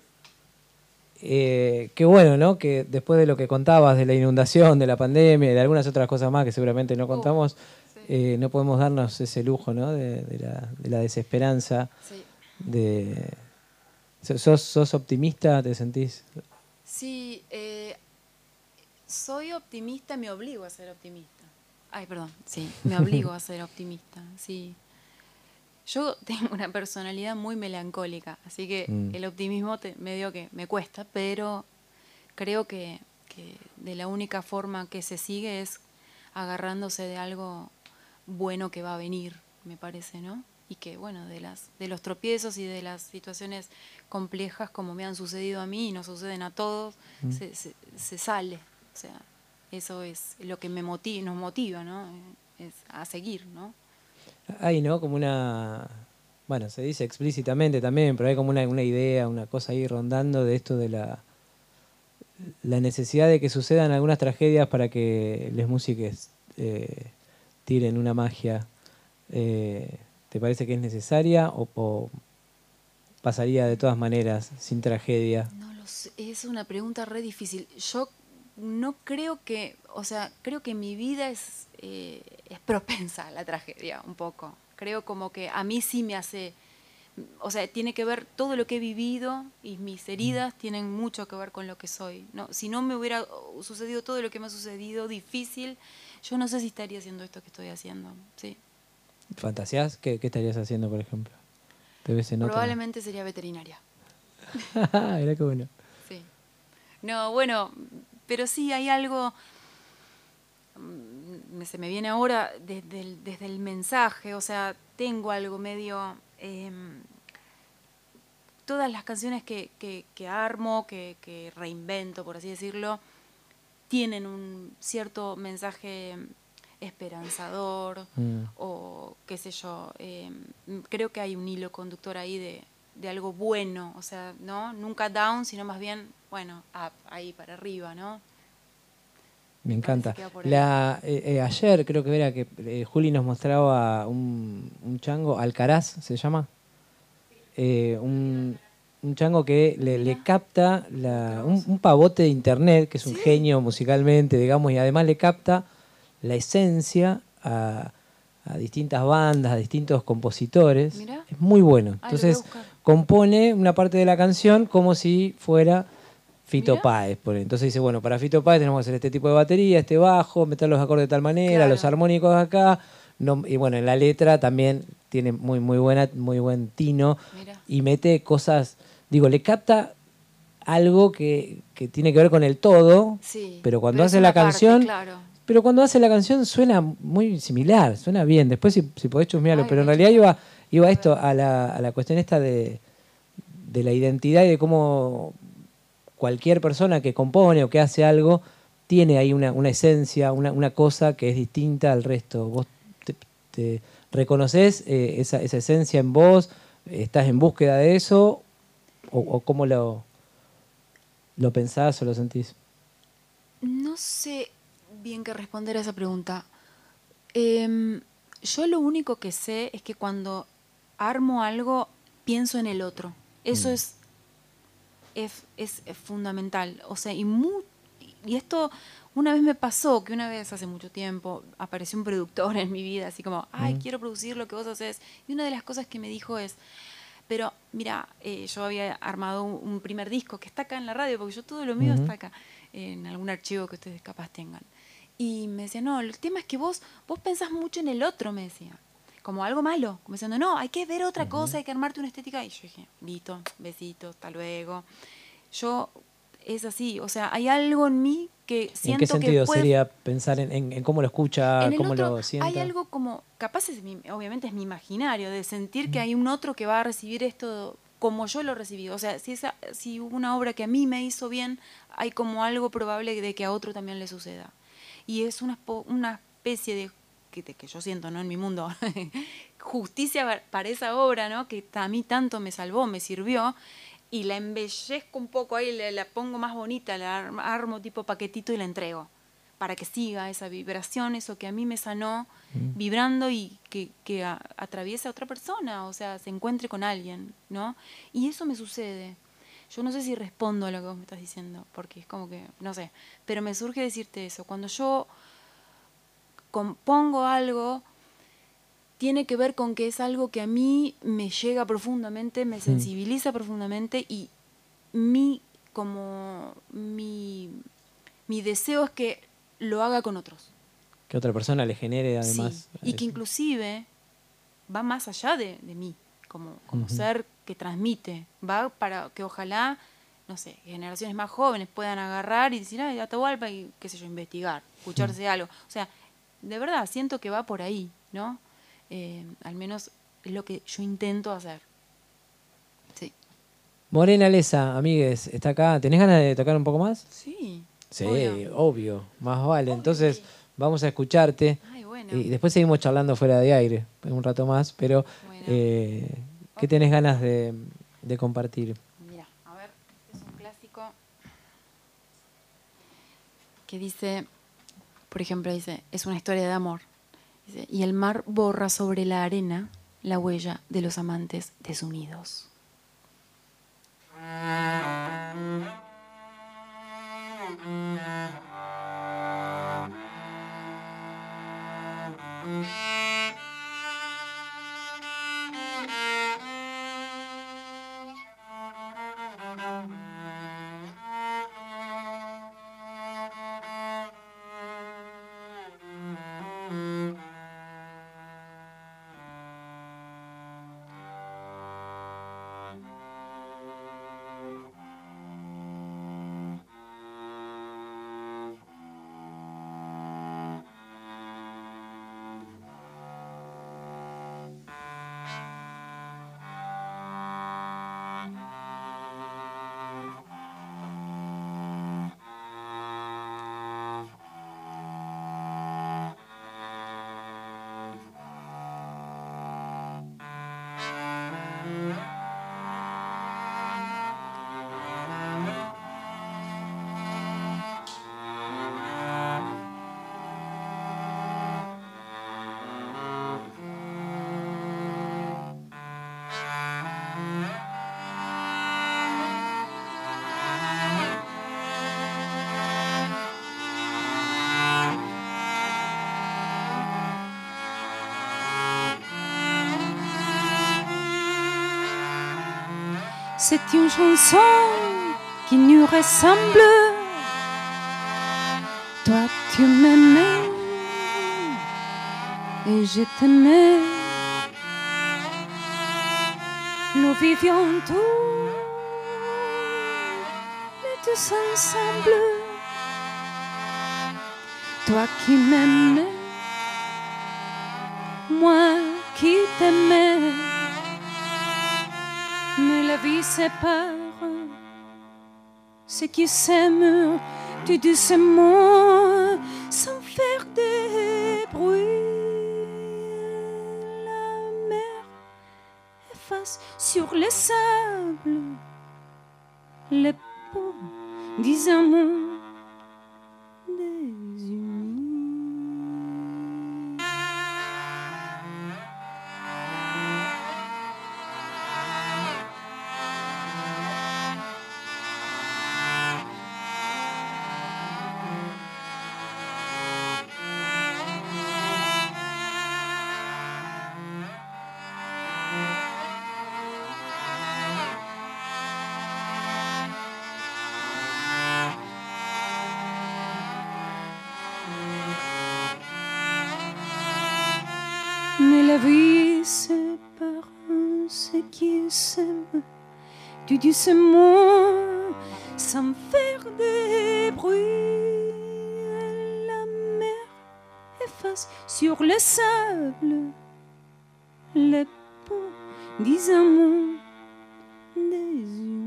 Eh, qué bueno, ¿no? Que después de lo que contabas de la inundación, de la pandemia y de algunas otras cosas más que seguramente no contamos, sí. eh, no podemos darnos ese lujo, ¿no? De, de la, de la desesperanza. Sí. De, ¿sos, ¿Sos optimista? ¿Te sentís? Sí, eh, soy optimista, me obligo a ser optimista. Ay, perdón, sí, me obligo a ser optimista, sí. Yo tengo una personalidad muy melancólica, así que Mm. el optimismo te, medio que me cuesta, pero creo que, que de la única forma que se sigue es agarrándose de algo bueno que va a venir, me parece, ¿no? Y que, bueno, de, las, de los tropiezos y de las situaciones complejas como me han sucedido a mí y nos suceden a todos, Mm. se, se, se sale. O sea, eso es lo que me motiva, nos motiva, ¿no? Es a seguir, ¿no? Hay, ¿no? Como una... Bueno, se dice explícitamente también, pero hay como una, una idea, una cosa ahí rondando de esto de la, la necesidad de que sucedan algunas tragedias para que les músiques eh, tiren una magia. Eh, ¿Te parece que es necesaria o, o pasaría de todas maneras sin tragedia? No lo sé, es una pregunta re difícil. Yo no creo que, o sea, creo que mi vida es, eh, es propensa a la tragedia un poco. Creo como que a mí sí me hace, o sea, tiene que ver todo lo que he vivido y mis heridas tienen mucho que ver con lo que soy. No, si no me hubiera sucedido todo lo que me ha sucedido difícil, yo no sé si estaría haciendo esto que estoy haciendo. Sí. ¿Fantasías? ¿Qué, qué estarías haciendo, por ejemplo? ¿Te ves en otra? Probablemente sería veterinaria. Mirá qué bueno. Sí. No, bueno, pero sí hay algo, mm, se me viene ahora desde el, desde el mensaje, o sea, tengo algo medio... Eh, todas las canciones que, que, que armo, que, que reinvento, por así decirlo, tienen un cierto mensaje esperanzador Mm. o qué sé yo. Eh, creo que hay un hilo conductor ahí de, de algo bueno, o sea, ¿no? Nunca down, sino más bien, bueno, up, ahí para arriba, ¿no? Me encanta. Que va por ahí. La, eh, eh, ayer creo que era que eh, Juli nos mostraba un, un chango, Alcaraz se llama. Eh, un, un chango que le, le capta la, un, un pavote de internet, que es un Sí. genio musicalmente, digamos, y además le capta la esencia a, a distintas bandas, a distintos compositores. Mirá. Es muy bueno. Ah, lo voy a Entonces buscar. compone una parte de la canción como si fuera Fito Mirá. Páez. Pone. Entonces dice, bueno, para Fito Páez tenemos que hacer este tipo de batería, este bajo, meter los acordes de tal manera, Claro. los armónicos acá. No, y bueno, en la letra también tiene muy, muy, buena, muy buen tino. Mirá. Y mete cosas, digo, le capta algo que, que tiene que ver con el todo, Sí, pero cuando pero es hace una la parte, canción, claro. pero cuando hace la canción suena muy similar, suena bien. Después si, si podés chusmearlo, Ay, pero en voy a realidad chusmear. iba, iba A esto ver. a la, a la cuestión esta de, de la identidad y de cómo cualquier persona que compone o que hace algo tiene ahí una, una esencia, una, una cosa que es distinta al resto. ¿Vos te, te reconoces eh, esa, esa esencia en vos? ¿Estás en búsqueda de eso? ¿O, o cómo lo, lo pensás o lo sentís? No sé bien qué responder a esa pregunta. Eh, yo lo único que sé es que cuando armo algo, pienso en el otro. Eso Mm. es, es, es, es fundamental. O sea, y, mu- y esto una vez me pasó, que una vez hace mucho tiempo apareció un productor en mi vida, así como, ay, Mm. quiero producir lo que vos haces. Y una de las cosas que me dijo es, pero mira, eh, yo había armado un, un primer disco que está acá en la radio, porque yo todo lo mío Ujú. está acá, en algún archivo que ustedes capaz tengan. Y me decía, no, el tema es que vos, vos pensás mucho en el otro, me decía. Como algo malo, como diciendo, no, hay que ver otra cosa, hay que armarte una estética. Y yo dije, listo, besito, hasta luego. Yo, es así, o sea, hay algo en mí que ¿En qué siento que sentido puede... sería pensar en, en- en cómo lo escucha, En el cómo otro lo hay sienta? algo como, capaz es mi- obviamente es mi imaginario, de sentir que hay un otro que va a recibir esto como yo lo recibí. O sea, si, esa, si hubo una obra que a mí me hizo bien, hay como algo probable de que a otro también le suceda. Y es una, espo- una especie de que, de que yo siento, ¿no? En mi mundo, justicia para esa obra, ¿no? Que a mí tanto me salvó, me sirvió, y la embellezco un poco ahí, la, la pongo más bonita, la arm- armo tipo paquetito y la entrego, para que siga esa vibración, eso que a mí me sanó, Mm. vibrando y que, que a- atraviese a otra persona, o sea, se encuentre con alguien, ¿no? Y eso me sucede. Yo no sé si respondo a lo que vos me estás diciendo, porque es como que, no sé, pero me surge decirte eso. Cuando yo compongo algo, tiene que ver con que es algo que a mí me llega profundamente, me sensibiliza profundamente y mi, como, mi, mi deseo es que lo haga con otros. Que otra persona le genere Sí, además y que eso. inclusive va más allá de, de mí, como, como uh-huh. ser que transmite, va para que ojalá, no sé, generaciones más jóvenes puedan agarrar y decir, ay, Atahualpa, y qué sé yo, investigar, escucharse uh-huh. algo. O sea, de verdad, siento que va por ahí, ¿no? Eh, al menos es lo que yo intento hacer. Sí. Morena Leza, amigues, está acá. ¿Tenés ganas de tocar un poco más? Sí. Sí, obvio, obvio más vale. Obvio. Entonces vamos a escucharte. Ay, bueno. Y después seguimos charlando fuera de aire, un rato más, pero bueno. eh, ¿qué tenés ganas de, de compartir? Mira, a ver, este es un clásico que dice, por ejemplo, dice, es una historia de amor. Dice, y el mar borra sobre la arena la huella de los amantes desunidos. C'est une chanson qui nous ressemble. Toi tu m'aimais et je t'aimais. Nous vivions tous les deux ensemble. Toi qui m'aimais, moi qui t'aimais. Mais la vie sépare ceux qui s'aiment tout doucement sans faire de bruit. La mer efface sur le sable les peaux des amants désunis. Mais la vie sépare ceux qui s'aiment tout doucement sans faire de bruit. La mer efface sur le sable les peaux des amants désunis.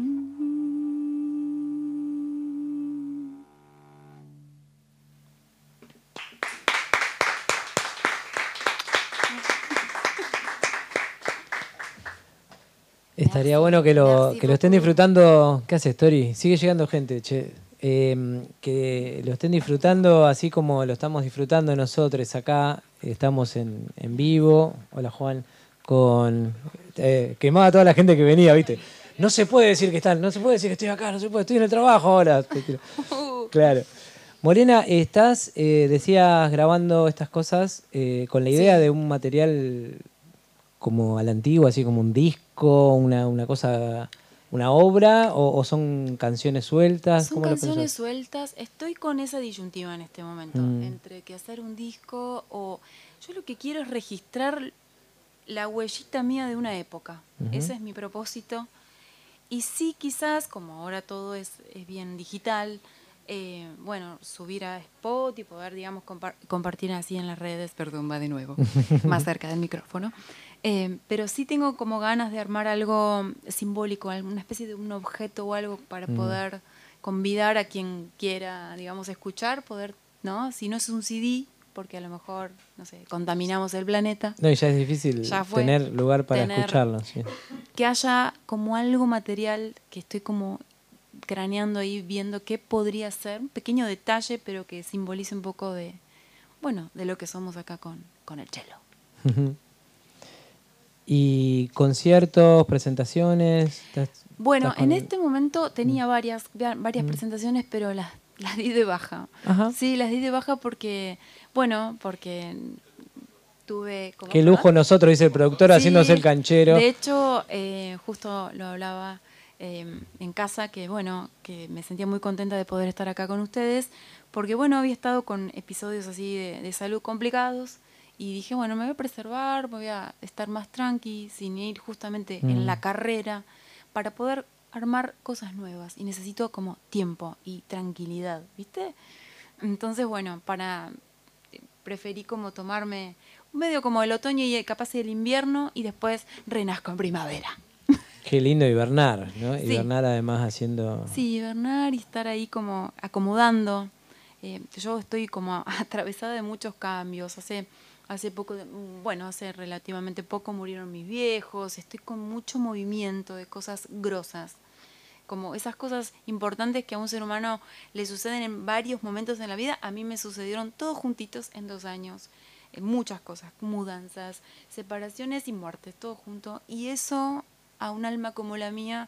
Estaría bueno que lo, que lo estén disfrutando. ¿Qué haces, Tori? Sigue llegando gente, che. Eh, que lo estén disfrutando así como lo estamos disfrutando nosotros acá. Estamos en, en vivo. Hola, Juan. Con eh, quemaba a toda la gente que venía, ¿viste? No se puede decir que están, no se puede decir que estoy acá, no se puede, estoy en el trabajo ahora. Claro. Morena, estás, eh, decías, grabando estas cosas eh, con la idea sí. de un material como a la antigua, así como un disco, una, una cosa, una obra, o, o son canciones sueltas? Son ¿Cómo canciones lo pensás? sueltas. Estoy con esa disyuntiva en este momento, mm. entre que hacer un disco o... Yo lo que quiero es registrar la huellita mía de una época. Uh-huh. Ese es mi propósito. Y sí, quizás, como ahora todo es, es bien digital, eh, bueno, subir a Spot y poder, digamos, compa- compartir así en las redes. Perdón, va de nuevo, más cerca del micrófono. Eh, pero sí tengo como ganas de armar algo simbólico, alguna especie de un objeto o algo para Mm. poder convidar a quien quiera, digamos, escuchar, poder, ¿no? Si no es un C D, porque a lo mejor, no sé, contaminamos el planeta. No, y ya es difícil Ya fue. tener lugar para Tener- escucharlo. Sí. Que haya como algo material que estoy como craneando ahí, viendo qué podría ser, un pequeño detalle, pero que simbolice un poco de, bueno, de lo que somos acá con, con el cello. Ujú. ¿Y conciertos, presentaciones? ¿Estás- Bueno, estás con- en este momento tenía varias, va- varias Mm. presentaciones, pero las, las di de baja. Ajá. Sí, las di de baja porque, bueno, porque tuve... ¿cómo? Qué ¿Perdón? lujo nosotros, dice el productor, Sí, haciéndose el canchero. De hecho, eh, justo lo hablaba eh, en casa, que bueno, que me sentía muy contenta de poder estar acá con ustedes, porque bueno, había estado con episodios así de, de salud complicados y dije, bueno, me voy a preservar, voy a estar más tranqui, sin ir justamente Mm. en la carrera, para poder armar cosas nuevas. Y necesito como tiempo y tranquilidad, ¿viste? Entonces, bueno, para preferí como tomarme medio como el otoño y capaz el invierno y después renazco en primavera. Qué lindo hibernar, ¿no? Sí. Hibernar además haciendo... Sí, hibernar y estar ahí como acomodando. Eh, yo estoy como atravesada de muchos cambios. Hace, hace poco, de- bueno, hace relativamente poco murieron mis viejos. Estoy con mucho movimiento de cosas grosas. Como esas cosas importantes que a un ser humano le suceden en varios momentos en la vida, a mí me sucedieron todos juntitos en dos años. Eh, muchas cosas, mudanzas, separaciones y muertes, todo junto. Y eso a un alma como la mía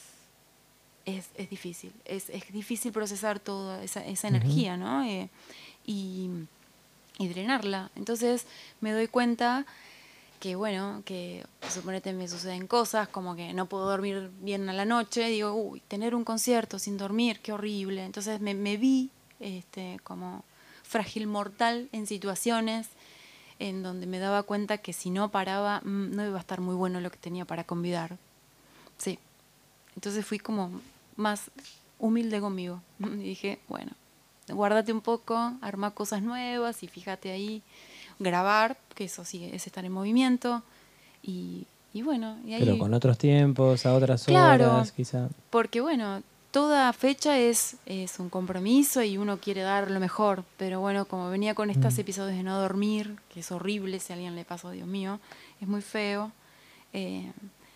es, es difícil. Es, es difícil procesar toda esa, esa Ujú. energía, ¿no? Eh, y, y drenarla. Entonces me doy cuenta que bueno, que suponete me suceden cosas como que no puedo dormir bien a la noche, digo, uy, tener un concierto sin dormir, qué horrible. Entonces me, me vi este, como frágil mortal en situaciones en donde me daba cuenta que si no paraba, mm, no iba a estar muy bueno lo que tenía para convidar. Sí. Entonces fui como más humilde conmigo. Y dije, bueno, guárdate un poco, arma cosas nuevas y fíjate ahí, grabar, que eso sí es estar en movimiento. Y, y bueno, y ahí... Pero con otros tiempos, a otras Claro. horas, quizá. Porque bueno, toda fecha es, es un compromiso y uno quiere dar lo mejor, pero bueno, como venía con estos Mm. episodios de no dormir, que es horrible, si a alguien le pasó, Dios mío, es muy feo, eh,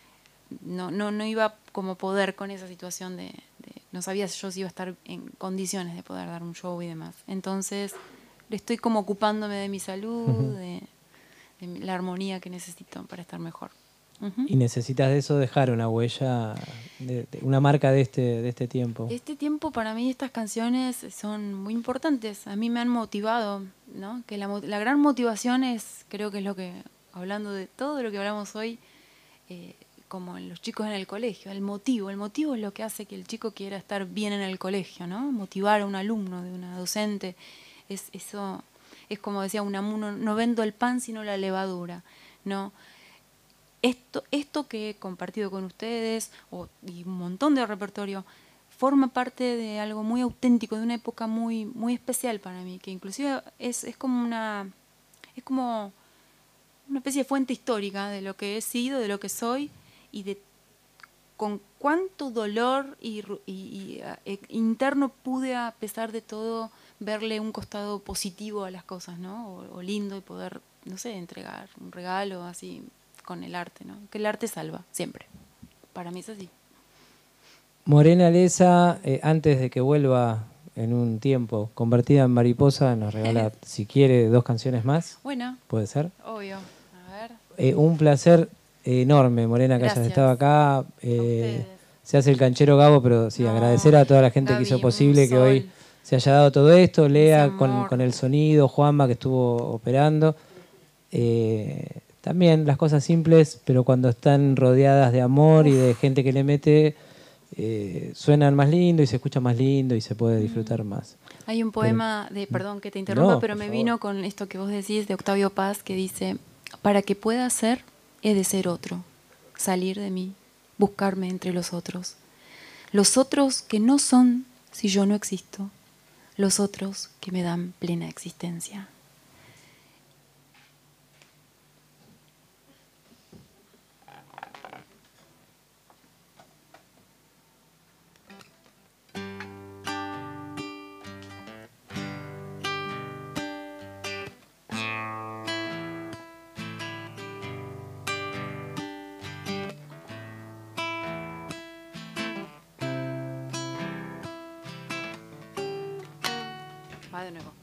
no, no, no iba como poder con esa situación de, de- no sabía yo si iba a estar en condiciones de poder dar un show y demás. Entonces, estoy como ocupándome de mi salud, Ujú. de, de mi- la armonía que necesito para estar mejor. Ujú. Y necesitas de eso dejar una huella, de, de- una marca de este, de este tiempo. Este tiempo para mí, estas canciones son muy importantes. A mí me han motivado, ¿no? Que la, mo- la gran motivación es, creo que es lo que, hablando de todo lo que hablamos hoy, eh, como en los chicos en el colegio, el motivo. El motivo es lo que hace que el chico quiera estar bien en el colegio, ¿no? Motivar a un alumno, de una docente. Es, eso es como decía Unamuno, no vendo el pan sino la levadura, ¿no? Esto, esto que he compartido con ustedes o, y un montón de repertorio forma parte de algo muy auténtico, de una época muy, muy especial para mí, que inclusive es, es como una es como una especie de fuente histórica de lo que he sido, de lo que soy y de con cuánto dolor y, ru- y- y, eh, interno pude, a pesar de todo, verle un costado positivo a las cosas, ¿no? O, o lindo y poder, no sé, entregar un regalo así con el arte, ¿no? Que el arte salva, siempre. Para mí es así. Morena Leza, eh, antes de que vuelva en un tiempo convertida en mariposa, nos regala, si quiere, dos canciones más. Bueno, ¿Puede ser? obvio. A ver. Eh, un placer enorme, Morena, que hayas Gracias. estado acá. A Eh, ustedes. se hace el canchero Gabo, pero sí, No, agradecer a toda la gente Gaby, que hizo un posible que sol. hoy se haya dado todo esto. Lea Ese con, amor. con el sonido, Juanma que estuvo operando. Eh, también las cosas simples, pero cuando están rodeadas de amor y de gente que le mete, eh, suenan más lindo y se escucha más lindo y se puede disfrutar más. Hay un poema de, perdón que te interrumpa, No, pero por me favor. vino con esto que vos decís de Octavio Paz que dice, para que pueda ser, he de ser otro, salir de mí, buscarme entre los otros. Los otros que no son si yo no existo, los otros que me dan plena existencia. Va de nuevo.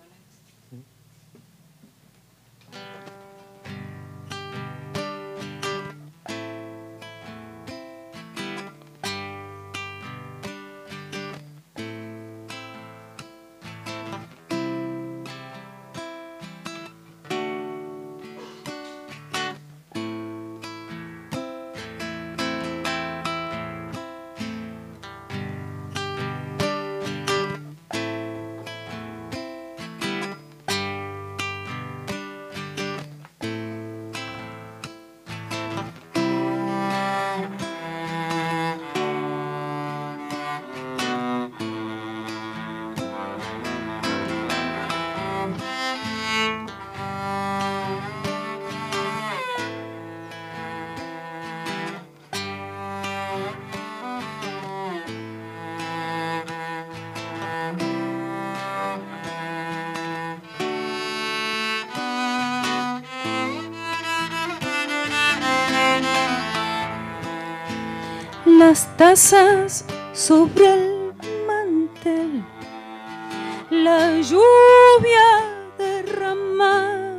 Las tazas sobre el mantel, la lluvia derramada,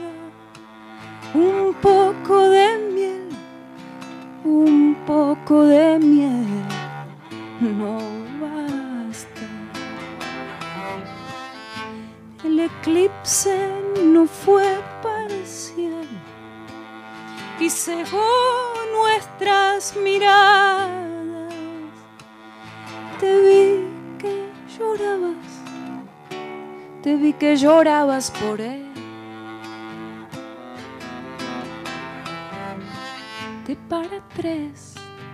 un poco de miel, un poco de miel, no basta. El eclipse no fue parcial y cegó nuestras miradas. Te vi que llorabas, te vi que llorabas por él. De para tres.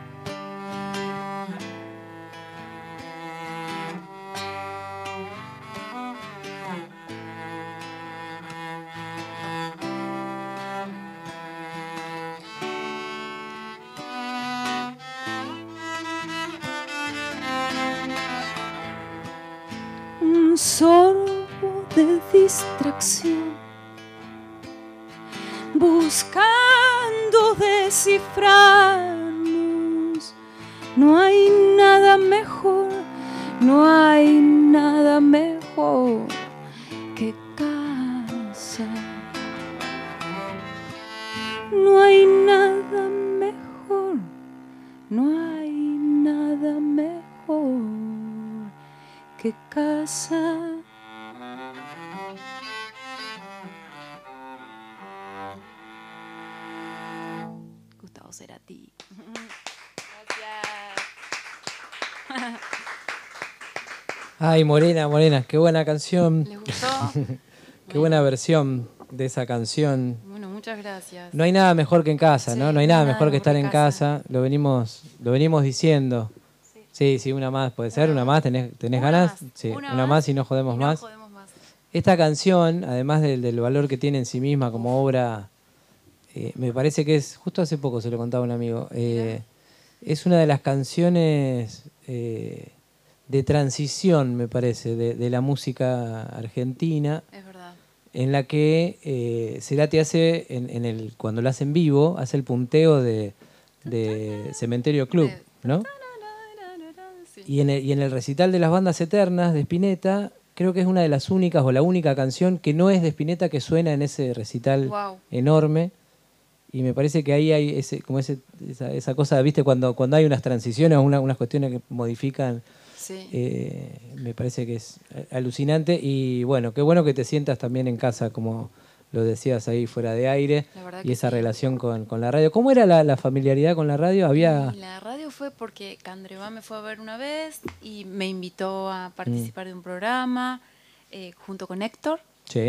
Un sorbo de distracción, buscando descifrarnos. No hay nada mejor, no hay nada mejor que casa. No hay nada mejor, no hay nada mejor que casa. Gustavo Cerati. Gracias. Ay, Morena, Morena, qué buena canción. ¿Les gustó? Qué buena versión de esa canción. Bueno, muchas gracias. No hay nada mejor que en casa, Sí, ¿no? No hay nada mejor que estar en casa. Lo venimos, lo venimos diciendo. Sí, Sí, sí, una más puede ser, Una una más. más, ¿tenés, tenés Una ganas? más, Sí, una una más más y no jodemos y no más. jodemos más. Esta canción, además del, del valor que tiene en sí misma como obra, eh, me parece que es, justo hace poco se lo contaba un amigo, eh, es una de las canciones eh, de transición, me parece, de, de la música argentina, Es verdad. en la que eh, Cerati hace, en, en el, cuando lo hace en vivo, hace el punteo de, de Cementerio Club, De- ¿no? Sí. Y en, el, y en el recital de las bandas eternas de Spinetta, creo que es una de las únicas o la única canción que no es de Spinetta que suena en ese recital Wow. enorme. Y me parece que ahí hay ese, como ese, esa, esa cosa, ¿viste? Cuando, cuando hay unas transiciones o una, unas cuestiones que modifican, Sí. eh, me parece que es alucinante. Y bueno, qué bueno que te sientas también en casa, como lo decías ahí fuera de aire, La verdad y que esa sí. relación con, con la radio. ¿Cómo era la, la familiaridad con la radio? Había... Y la radio fue porque Candreva me fue a ver una vez y me invitó a participar de un programa eh, junto con Héctor. Sí.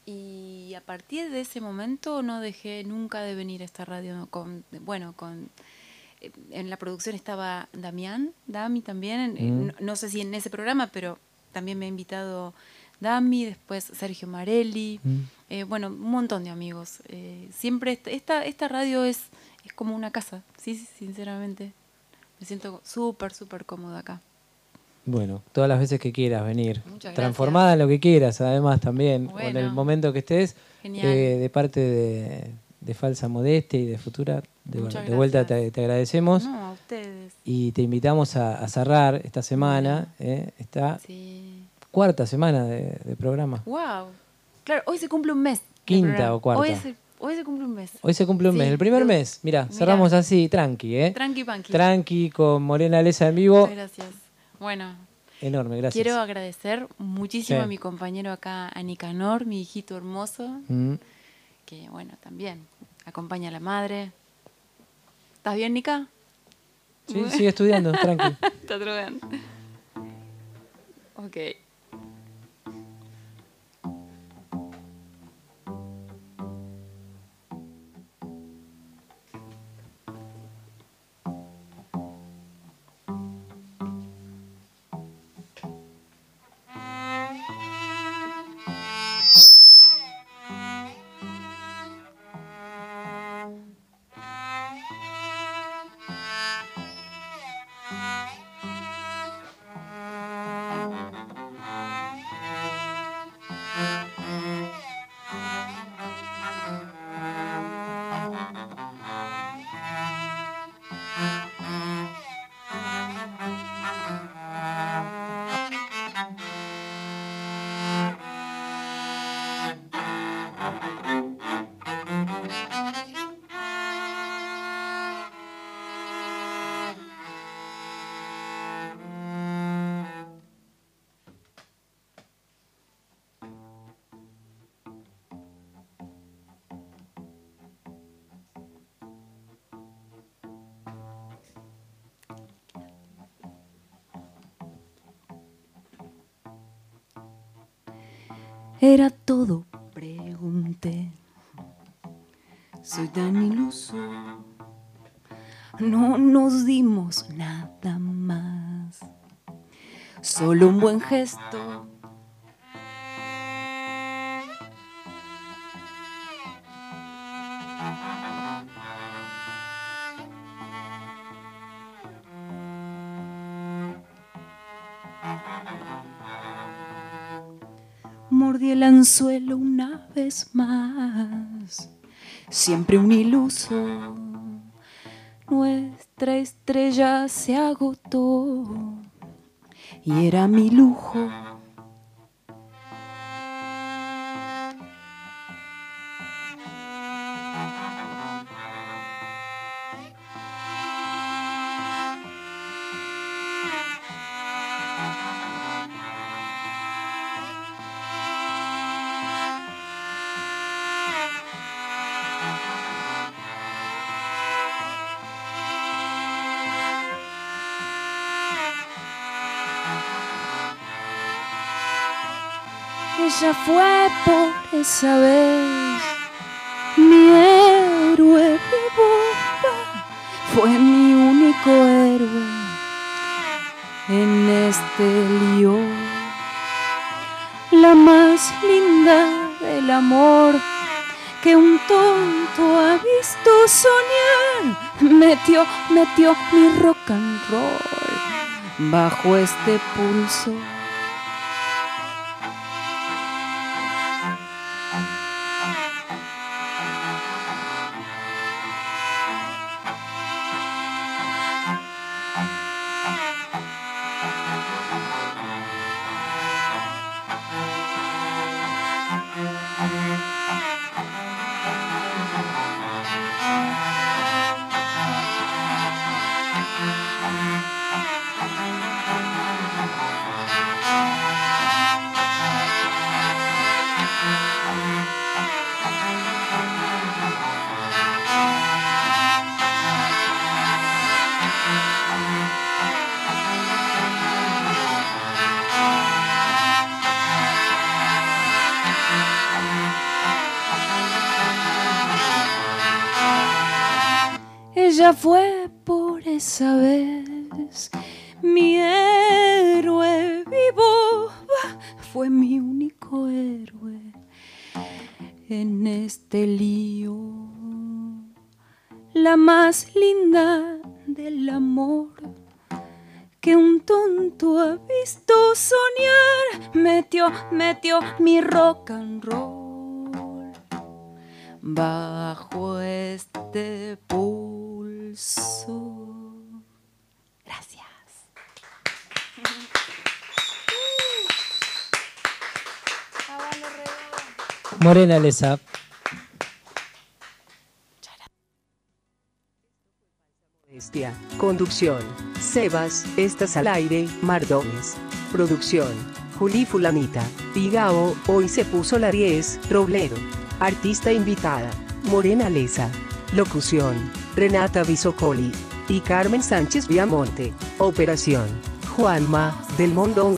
Y a partir de ese momento no dejé nunca de venir a esta radio. Con, bueno, con en la producción estaba Damián, Dami también. Mm. No, no sé si en ese programa, pero también me ha invitado Dami, después Sergio Marelli. Mm. Eh, bueno, un montón de amigos. Eh, siempre esta, esta, esta radio es, es como una casa, sí, sí, sinceramente. Me siento súper, súper cómoda acá. Bueno, todas las veces que quieras venir. Muchas Transformada en lo que quieras, además también. Bueno. O en el momento que estés. Genial. Eh, de parte de, de Falsa Modestia y de Futura, de, Muchas de vuelta gracias. te, te agradecemos. No, a ustedes. Y te invitamos a, a cerrar esta semana, eh, esta Sí. cuarta semana de, de programa. Wow. Claro, hoy se cumple un mes. del Quinta programa. o cuarta. Hoy, es el- hoy se cumple un mes. Hoy se cumple un Sí, mes. El primer lo- mes, mira, Mirá. cerramos así, tranqui, ¿eh? Tranqui panqui. Tranqui, con Morena Lesa en vivo. Muchas gracias. Bueno, Enorme, gracias. quiero agradecer muchísimo Sí. a mi compañero acá, a Nicanor, mi hijito hermoso, Mm. que bueno, también acompaña a la madre. ¿Estás bien, Nica? Sí, sigue estudiando, tranqui. Está drogando. Ok. Era todo, pregunté. Soy tan iluso. No nos dimos nada más. Solo un buen gesto. Mordí el anzuelo una vez más. Siempre un iluso. Nuestra estrella se agotó y era mi lujo. Ella fue por esa vez mi héroe vivo, fue mi único héroe en este lío. La más linda del amor que un tonto ha visto soñar, metió, metió mi rock and roll bajo este pulso. ella fue por esa vez mi héroe vivo, fue mi único héroe en este lío. La más linda del amor que un tonto ha visto soñar, metió, metió mi rock and roll bajo este pulso. Gracias. Morena Leza. Conducción: Sebas, Estás al Aire, Mardones. Producción: Juli Fulanita, Pigao, Hoy se puso la diez, Robledo. Artista invitada: Morena Leza. Locución: Renata Bisocoli y Carmen Sánchez Viamonte. Operación: Juanma, del Mondón.